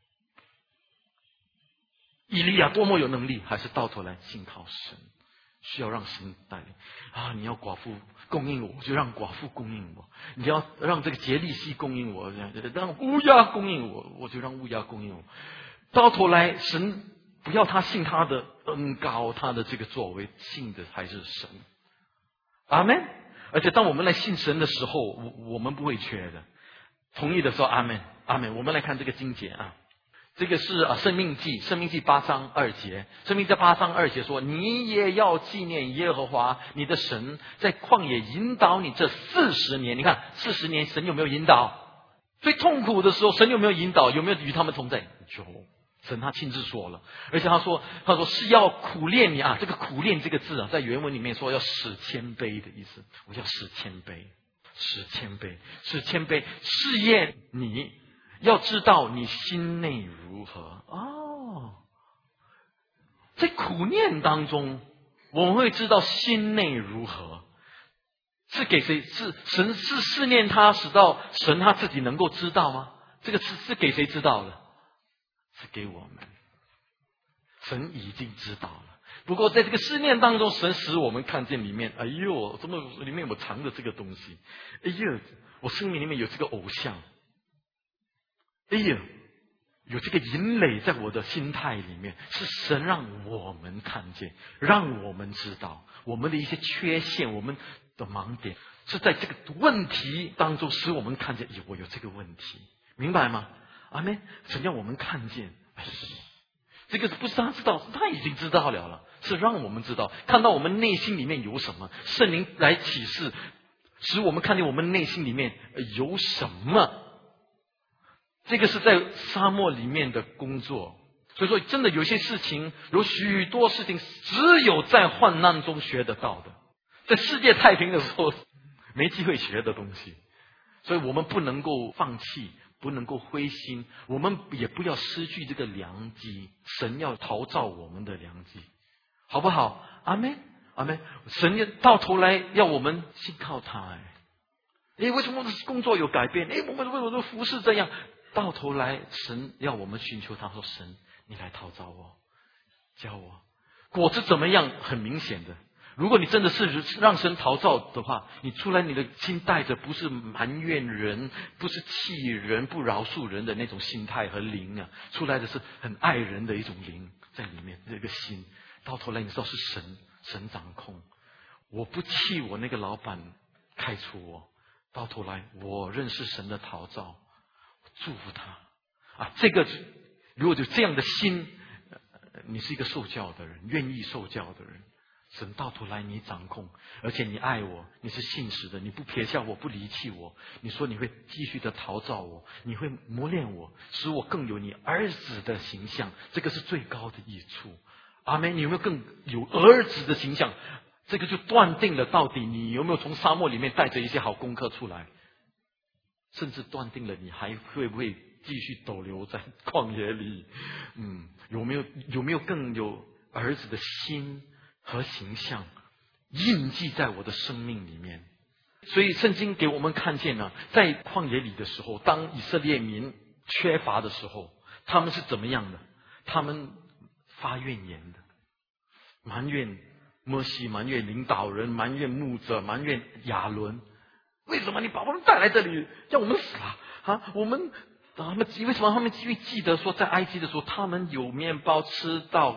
以利亚多么有能力，还是到头来信靠神。需要让神带领啊！你要寡妇供应我，就让寡妇供应我；你要让这个竭力西供应我，让乌鸦供应我，我就让乌鸦供应我。到头来，神不要他信他的恩高，他的这个作为，信的还是神。阿们。而且当我们来信神的时候，我们不会缺的。同意的说阿们，阿们。我们来看这个经节啊。这个是申命记8章2节，申命记8章2节说，你也要纪念耶和华你的神，在旷野引导你这40年。你看40年神有没有引导？最痛苦的时候神有没有引导？有没有与他们同在？有，神他亲自说了。而且他说是要苦练你啊。这个苦练这个字啊，在原文里面说要使谦卑的意思。我要使谦卑，使谦卑，使谦卑，试验你，要知道你心内如何哦。在苦念当中，我们会知道心内如何。是给谁？是神是试炼他，使到神他自己能够知道吗？这个是给谁知道的？是给我们。神已经知道了。不过在这个试炼当中，神使我们看见里面，哎呦，怎么里面我藏着这个东西？哎呦，我生命里面有这个偶像。哎呀，有这个淫累在我的心态里面，是神让我们看见，让我们知道我们的一些缺陷，我们的盲点，是在这个问题当中使我们看见，我有这个问题，明白吗？阿们。神让我们看见，这个不是他知道，他已经知道了，是让我们知道，看到我们内心里面有什么，圣灵来启示，使我们看见我们内心里面有什么。这个是在沙漠里面的工作，所以说真的有些事情，有许多事情只有在患难中学得到的，在世界太平的时候没机会学的东西。所以我们不能够放弃，不能够灰心，我们也不要失去这个良机。神要陶造我们的良机，好不好？阿们，阿们。神到头来要我们信靠他。为什么我的工作有改变？我们为什么服侍这样？到头来神要我们寻求他，说神你来陶造我，教我。果子怎么样？很明显的，如果你真的是让神陶造的话，你出来你的心带着不是埋怨人，不是气人，不饶恕人的那种心态和灵啊，出来的是很爱人的一种灵在里面。这个心到头来你知道是神掌控。我不气我那个老板开除我，到头来我认识神的陶造，祝福他啊！这个如果有这样的心，你是一个受教的人，愿意受教的人，神到头来你掌控，而且你爱我，你是信实的，你不撇下我，不离弃我。你说你会继续的陶造我，你会磨练我，使我更有你儿子的形象，这个是最高的益处。阿们。你有没有更有儿子的形象？这个就断定了到底你有没有从沙漠里面带着一些好功课出来，甚至断定了你还会不会继续逗留在旷野里。有没有更有儿子的心和形象印记在我的生命里面？所以圣经给我们看见了，在旷野里的时候，当以色列民缺乏的时候，他们是怎么样的？他们发怨言的，埋怨摩西，埋怨领导人，埋怨牧者，埋怨亚伦。为什么你把我们带来这里，叫我们死啊？为什么他们记得说，在埃及的时候，他们有面包吃到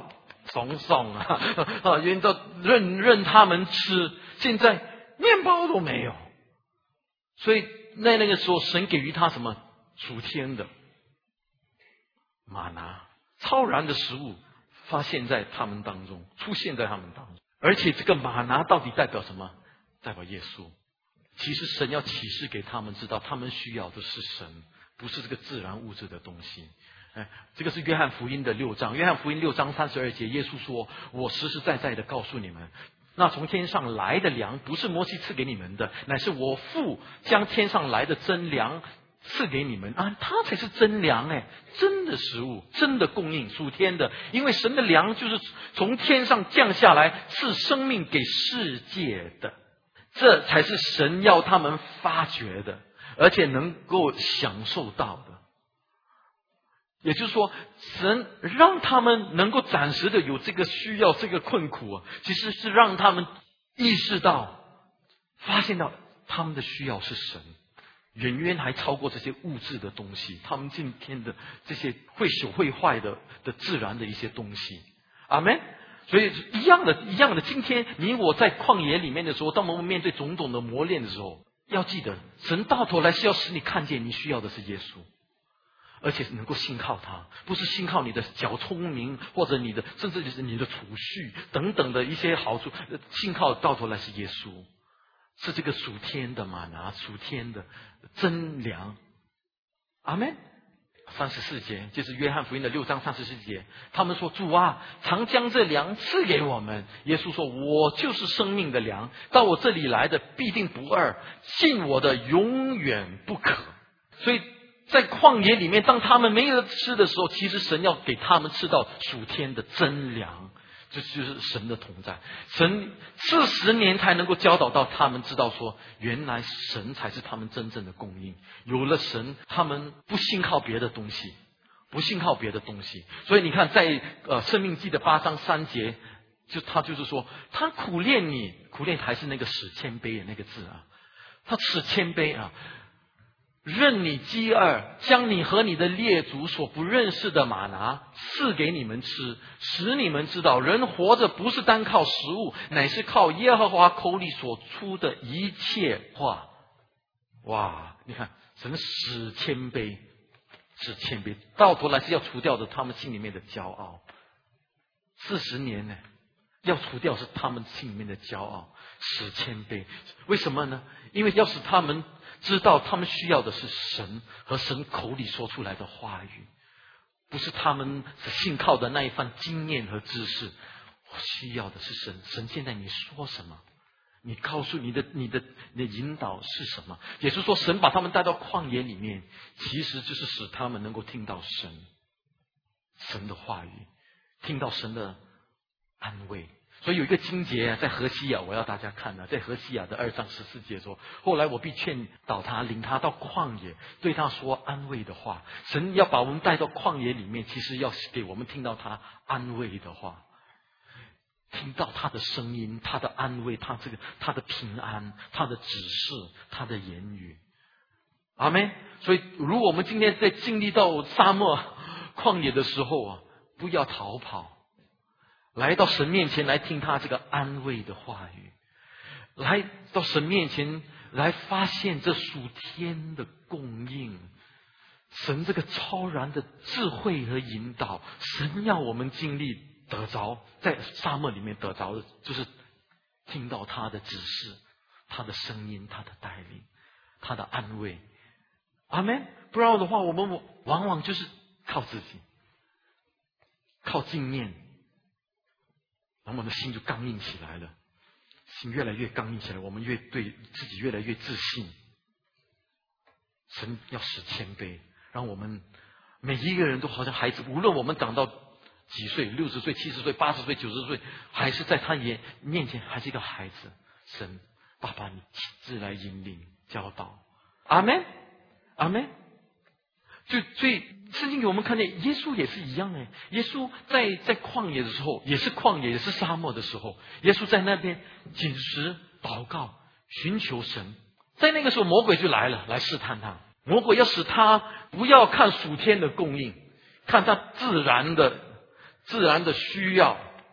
怂怂啊，愿到任他们吃。现在面包都没有，所以在那个时候，神给予他什么属天的玛拿，超然的食物发现在他们当中，出现在他们当中。而且这个玛拿到底代表什么？代表耶稣。其实神要启示给他们知道，他们需要的是神，不是这个自然物质的东西。这个是约翰福音的6章，约翰福音6章32节，耶稣说：我实实在在的告诉你们，那从天上来的粮不是摩西赐给你们的，乃是我父将天上来的真粮赐给你们啊，他才是真粮真的食物，真的供应，属天的。因为神的粮就是从天上降下来，赐生命给世界的，这才是神要他们发掘的，而且能够享受到的。也就是说，神让他们能够暂时的有这个需要，这个困苦其实是让他们意识到，发现到他们的需要是神，远远还超过这些物质的东西，他们今天的这些会朽会坏的自然的一些东西。阿们。所以一样的，今天你我在旷野里面的时候，当我们面对种种的磨练的时候，要记得，神到头来是要使你看见你需要的是耶稣，而且能够信靠他，不是信靠你的小聪明，或者你的甚至就是你的储蓄等等的一些好处，信靠到头来是耶稣，是这个属天的玛拿，属天的真粮。阿们。34节就是约翰福音的6章34节，他们说：主啊，常将这粮赐给我们。耶稣说：我就是生命的粮，到我这里来的必定不饿，信我的永远不渴。所以在旷野里面，当他们没有吃的时候，其实神要给他们吃到属天的真粮，这就是神的同在。神40年才能够教导到他们知道说，原来神才是他们真正的供应。有了神，他们不信靠别的东西，不信靠别的东西。所以你看，在申命记的8章3节，他就是说，他苦练你，苦练还是那个使谦卑的那个字啊，他使谦卑啊。任你饥饿，将你和你的列祖所不认识的玛拿赐给你们吃，使你们知道人活着不是单靠食物，乃是靠耶和华口里所出的一切话。哇，你看，神使谦卑，使谦卑，到头来是要除掉的他们心里面的骄傲。40年呢，要除掉是他们心里面的骄傲，使谦卑。为什么呢？因为要使他们知道他们需要的是神和神口里说出来的话语，不是他们信靠的那一番经验和知识。我需要的是神。神现在你说什么？你告诉你的引导是什么？也就是说，神把他们带到旷野里面，其实就是使他们能够听到神的话语，听到神的安慰。所以有一个经节在何西亚，我要大家看在何西亚的2章14节说：后来我必劝导他，领他到旷野，对他说安慰的话。神要把我们带到旷野里面，其实要给我们听到他安慰的话，听到他的声音，他的安慰，他的平安，他的指示，他的言语。阿们。所以如果我们今天在经历到沙漠旷野的时候不要逃跑，来到神面前来听他这个安慰的话语，来到神面前来发现这属天的供应，神这个超然的智慧和引导。神要我们经历得着，在沙漠里面得着的就是听到他的指示，他的声音，他的带领，他的安慰。阿们。不然的话，我们往往就是靠自己，靠经验，然后我们的心就刚硬起来了，心越来越刚硬起来，我们对自己越来越自信。神要使谦卑，让我们每一个人都好像孩子，无论我们长到几岁，60岁、70岁、80岁、90岁，还是在他面前还是一个孩子。神，爸爸，你亲自来引领、教导。阿们，阿们。所以圣经给我们看见，耶稣也是一样耶稣在旷野的时候，也是旷野，也是沙漠的时候，耶稣在那边禁食、祷告、寻求神。在那个时候，魔鬼就来了，来试探他。魔鬼要使他不要看属天的供应，看他自然的需要，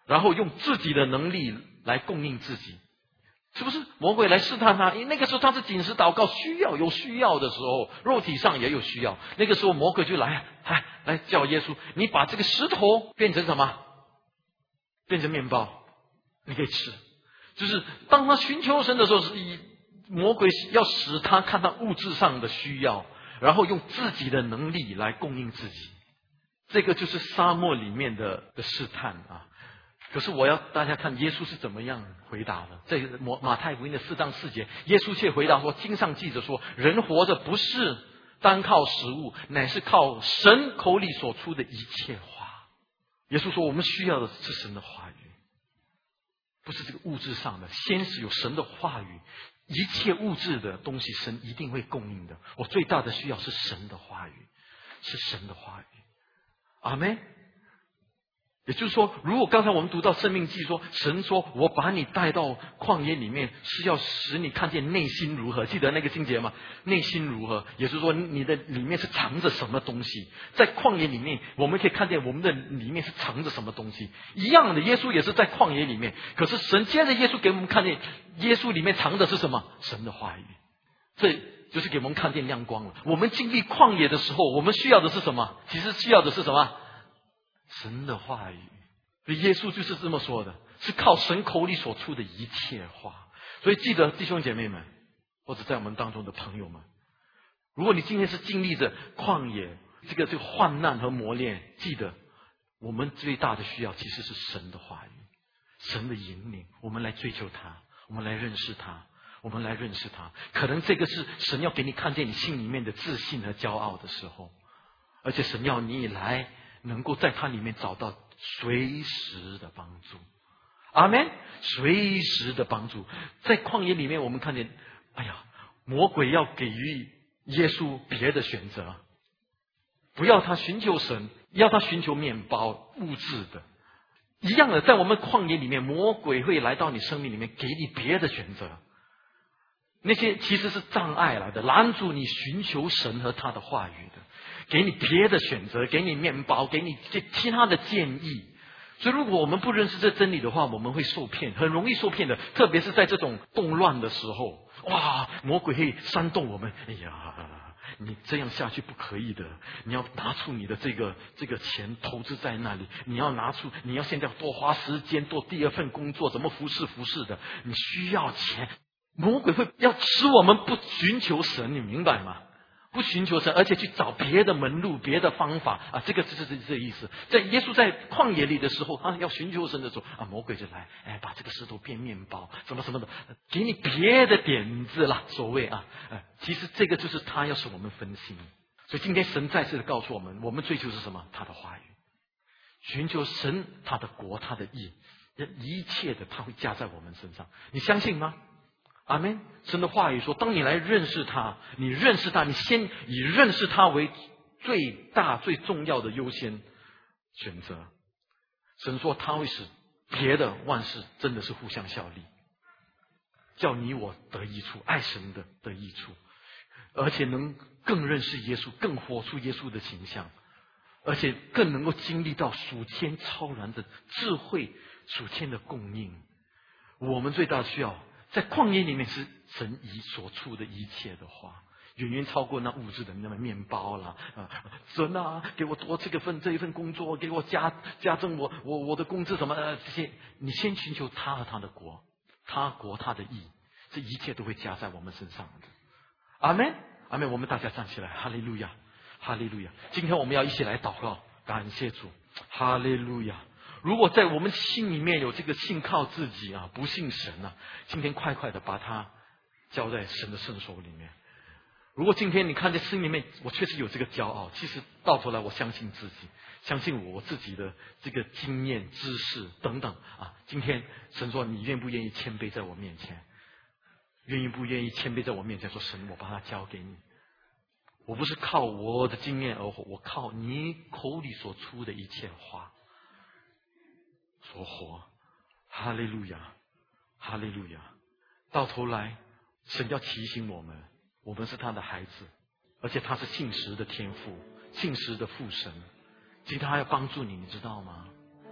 然后用自己的能力来供应自己。是不是魔鬼来试探他？因为那个时候他是禁食祷告，有需要的时候，肉体上也有需要。那个时候魔鬼就来叫耶稣，你把这个石头变成什么？变成面包，你可以吃。就是当他寻求神的时候，魔鬼要使他看到物质上的需要，然后用自己的能力来供应自己。这个就是沙漠里面的试探啊。可是我要大家看耶稣是怎么样回答的。在马太福音的4章4节，耶稣却回答说，经上记着说，人活着不是单靠食物，乃是靠神口里所出的一切话。耶稣说，我们需要的是神的话语，不是这个物质上的。先是有神的话语，一切物质的东西神一定会供应的。我最大的需要是神的话语，是神的话语。阿们。也就是说，如果刚才我们读到生命记说，神说我把你带到旷野里面，是要使你看见内心如何。记得那个经节吗？内心如何，也就是说你的里面是藏着什么东西。在旷野里面，我们可以看见我们的里面是藏着什么东西。一样的，耶稣也是在旷野里面，可是神接着耶稣给我们看见，耶稣里面藏的是什么？神的话语。这就是给我们看见亮光了。我们经历旷野的时候，我们需要的是什么？其实需要的是什么？神的话语。所以耶稣就是这么说的，是靠神口里所出的一切话。所以记得弟兄姐妹们，或者在我们当中的朋友们，如果你今天是经历着旷野这个患难和磨练，记得我们最大的需要其实是神的话语，神的引领。我们来追求他，我们来认识他，我们来认识他。可能这个是神要给你看见你心里面的自信和骄傲的时候，而且神要你来能够在他里面找到随时的帮助。阿们。随时的帮助。在旷野里面我们看见，魔鬼要给予耶稣别的选择，不要他寻求神，要他寻求面包物质的。一样的，在我们旷野里面，魔鬼会来到你生命里面，给你别的选择。那些其实是障碍来的，拦住你寻求神和他的话语的，给你别的选择，给你面包，给你其他的建议。所以如果我们不认识这真理的话，我们会受骗，很容易受骗的。特别是在这种动乱的时候，魔鬼会煽动我们，你这样下去不可以的，你要拿出你的这个钱投资在那里，你要现在多花时间做第二份工作，怎么服侍的，你需要钱。魔鬼会要使我们不寻求神，你明白吗？不寻求神，而且去找别的门路、别的方法啊！这个是这个意思。在耶稣在旷野里的时候，要寻求神的时候魔鬼就来，把这个石头变面包，什么什么的，给你别的点子啦。所谓其实这个就是他要使我们分心。所以今天神再次的告诉我们，我们追求是什么？他的话语，寻求神他的国他的义，一切的他会加在我们身上。你相信吗？阿们。神的话语说，当你来认识他，你先以认识他为最大最重要的优先选择。神说他会使别的万事真的是互相效力，叫你我得益处，爱神的得益处，而且能更认识耶稣，更活出耶稣的形象，而且更能够经历到属天超然的智慧，属天的供应。我们最大的需要在旷野里面是神所出的一切的话，远远超过那物质的那么面包啦，神给我多这一份工作，给我加增我的工资什么这些，你先寻求他和他的国，他国他的义，这一切都会加在我们身上的。阿们，阿们。我们大家站起来，哈利路亚，哈利路亚。今天我们要一起来祷告，感谢主，哈利路亚。如果在我们心里面有这个信靠自己不信神今天快快的把它交在神的圣手里面。如果今天你看见心里面我确实有这个骄傲，其实到头来我相信自己，相信我自己的这个经验知识等等今天神说，你愿不愿意谦卑在我面前？愿意不愿意谦卑在我面前说，神，我把它交给你，我不是靠我的经验而活，我靠你口里所出的一切话所活。哈利路亚，哈利路亚。到头来神要提醒我们，我们是他的孩子，而且他是信实的天父，信实的父神。其实他要帮助你，你知道吗？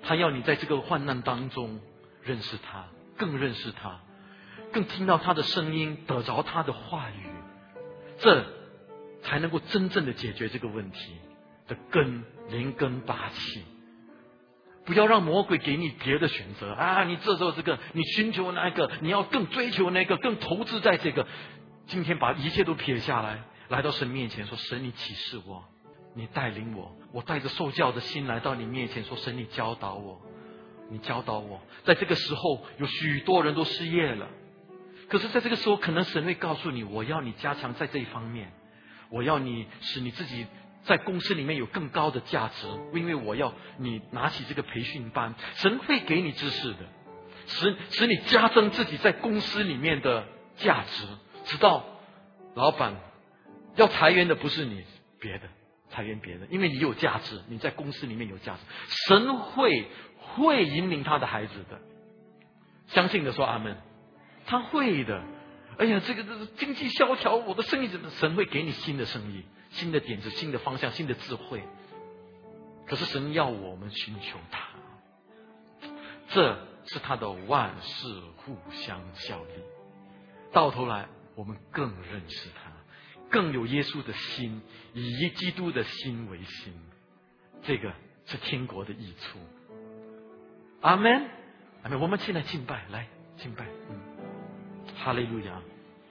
他要你在这个患难当中认识他，更认识他，更听到他的声音，得着他的话语，这才能够真正的解决这个问题的根，连根拔起。不要让魔鬼给你别的选择啊！你这个，你寻求那个，你要更追求那个，更投资在这个。今天把一切都撇下来，来到神面前说：神，你启示我，你带领我，我带着受教的心来到你面前说：神，你教导我，你教导我。在这个时候，有许多人都失业了，可是在这个时候，可能神会告诉你：我要你加强在这一方面，我要你使你自己在公司里面有更高的价值，因为我要你拿起这个培训班，神会给你知识的，使你加增自己在公司里面的价值，直到老板要裁员的不是你别的，裁员别的，因为你有价值，你在公司里面有价值，神会引领他的孩子的，相信的说阿们，他会的。哎呀，这个经济萧条，我的生意怎么？神会给你新的生意、新的点子、新的方向、新的智慧。可是神要我们寻求他，这是他的万事互相效力。到头来，我们更认识他，更有耶稣的心，以基督的心为心。这个是天国的益处。阿们，阿们。我们现在敬拜，来敬拜。哈利路亚！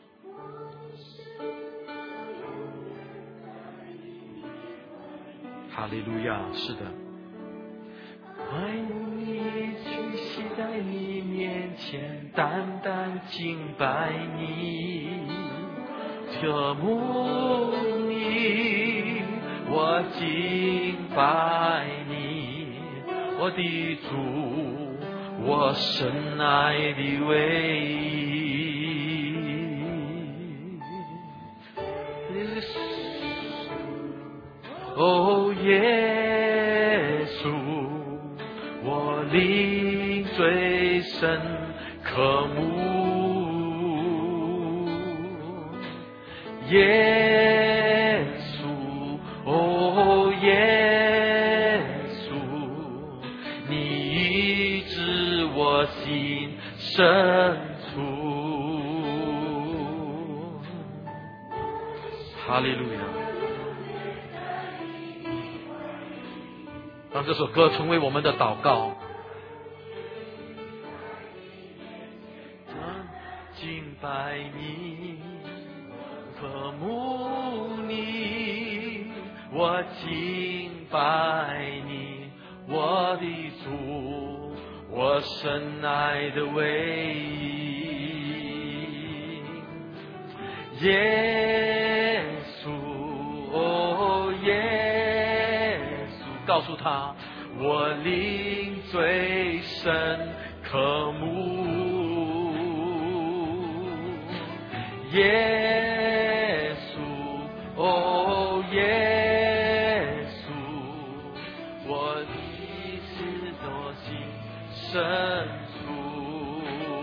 哈利路亚！是的，爱你屈膝在你面前，单单敬拜你，渴慕你，我敬拜你，我的主，我深爱的唯一。哦，耶稣，我灵最深渴慕。耶稣，哦，耶稣，你医治我心深处。哈利路亚！让这首歌成为我们的祷告。敬拜你，渴慕你，我敬拜你，我的主，我深爱的唯一。耶稣，哦耶稣，告诉他，我灵最深渴慕。耶稣，哦耶稣，我的是多心深处。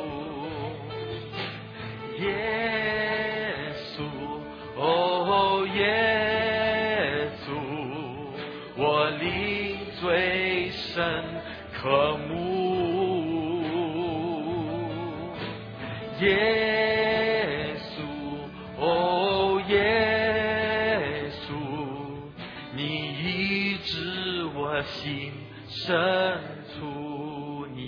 耶稣，哦耶稣，我灵最深渴慕。耶稣，哦耶稣，你医治我心深处，你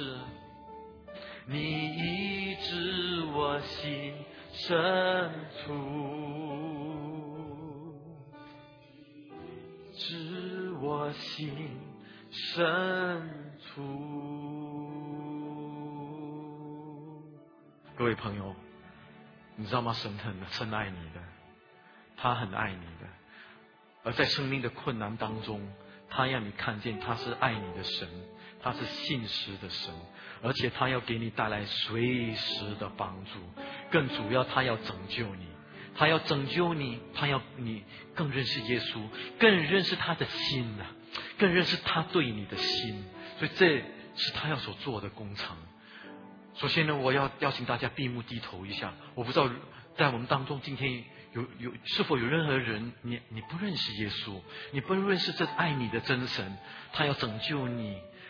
医治我心深处，治我心深处。各位朋友，你知道吗？神深爱你的，他很爱你的，而在生命的困难当中，他让你看见他是爱你的神，他是信实的神，而且他要给你带来随时的帮助。更主要，他要拯救你，他要拯救你，他要你更认识耶稣，更认识他的心啊，更认识他对你的心。所以这是他要所做的工程。首先呢，我要邀请大家闭目低头一下。我不知道在我们当中今天是否有任何人你不认识耶稣，你不认识这爱你的真神，他要拯救你，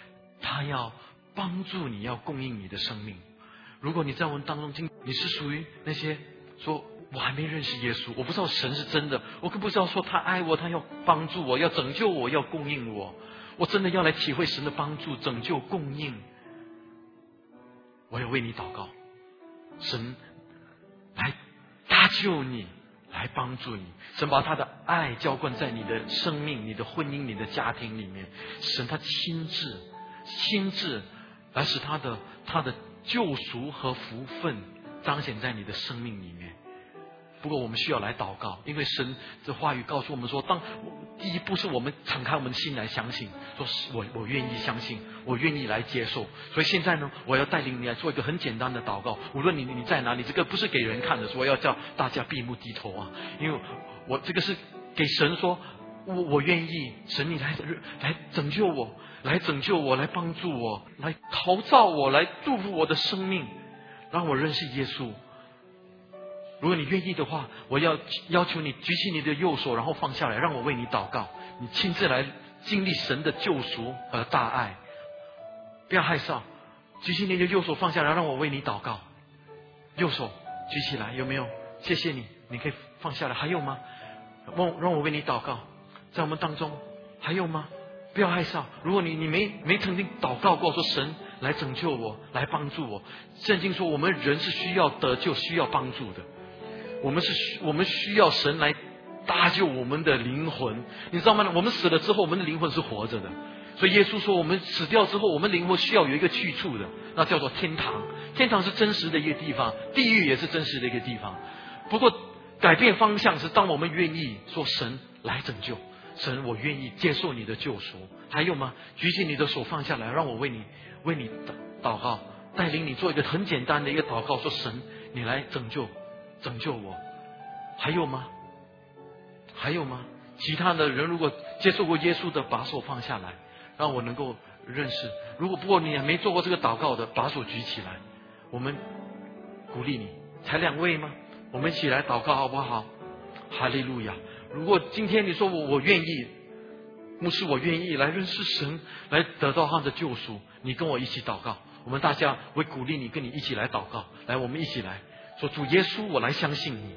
他要帮助你，要供应你的生命。如果你在我们当中，你是属于那些说我还没认识耶稣，我不知道神是真的，我更不知道说他爱我，他要帮助我，要拯救我，要供应我，我真的要来体会神的帮助、拯救、供应。我要为你祷告，神来搭救你，来帮助你。神把他的爱浇灌在你的生命、你的婚姻、你的家庭里面。神他亲自来使他的救赎和福分彰显在你的生命里面。不过我们需要来祷告，因为神的话语告诉我们说，第一步是我们敞开我们的心来相信，说我愿意相信，我愿意来接受。所以现在呢，我要带领你来做一个很简单的祷告。无论你在哪里，这个不是给人看的，说要叫大家闭目低头啊，因为我这个是给神说，我愿意，神你来拯救我，来拯救我，来帮助我，来陶造我，来祝福我的生命，让我认识耶稣。如果你愿意的话，我要求你举起你的右手，然后放下来，让我为你祷告。你亲自来经历神的救赎和大爱，不要害臊。举起你的右手放下来，让我为你祷告。右手举起来，有没有？谢谢你，你可以放下来。还有吗？让我为你祷告。在我们当中还有吗？不要害臊。如果你没曾经祷告过，说神来拯救我，来帮助我。圣经说我们人是需要得救、需要帮助的。我们需要神来搭救我们的灵魂，你知道吗？我们死了之后，我们的灵魂是活着的。所以耶稣说，我们死掉之后，我们灵魂需要有一个去处的，那叫做天堂。天堂是真实的一个地方，地狱也是真实的一个地方。不过改变方向是当我们愿意说神来拯救，神我愿意接受你的救赎。还有吗？举起你的手放下来，让我为你祷告，带领你做一个很简单的一个祷告，说神你来拯救我。还有吗？还有吗？其他的人如果接受过耶稣的，把手放下来，让我能够认识。不过你还没做过这个祷告的，把手举起来，我们鼓励你。才2位吗？我们一起来祷告好不好？哈利路亚！如果今天你说我愿意，牧师我愿意来认识神，来得到他的救赎，你跟我一起祷告。我们大家会鼓励你，跟你一起来祷告。来，我们一起来说，主耶稣，我来相信你，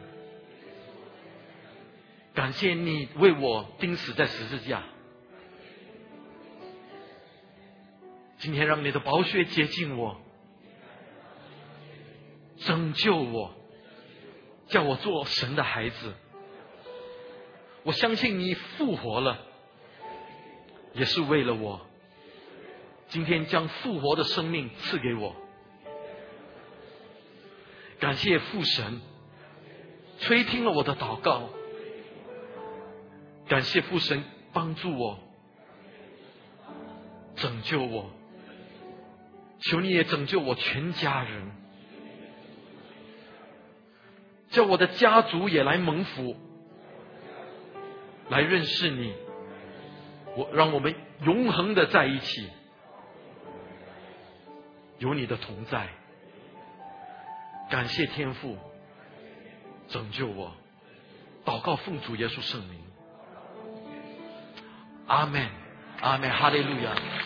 感谢你为我钉死在十字架，今天让你的宝血洁净我，拯救我，叫我做神的孩子。我相信你复活了，也是为了我，今天将复活的生命赐给我。感谢父神垂听了我的祷告，感谢父神帮助我，拯救我，求你也拯救我全家人，叫我的家族也来蒙福，来认识你，让我们永恒的在一起，有你的同在。感谢天父拯救我，祷告奉主耶稣圣名，阿们，阿们，哈利路亚。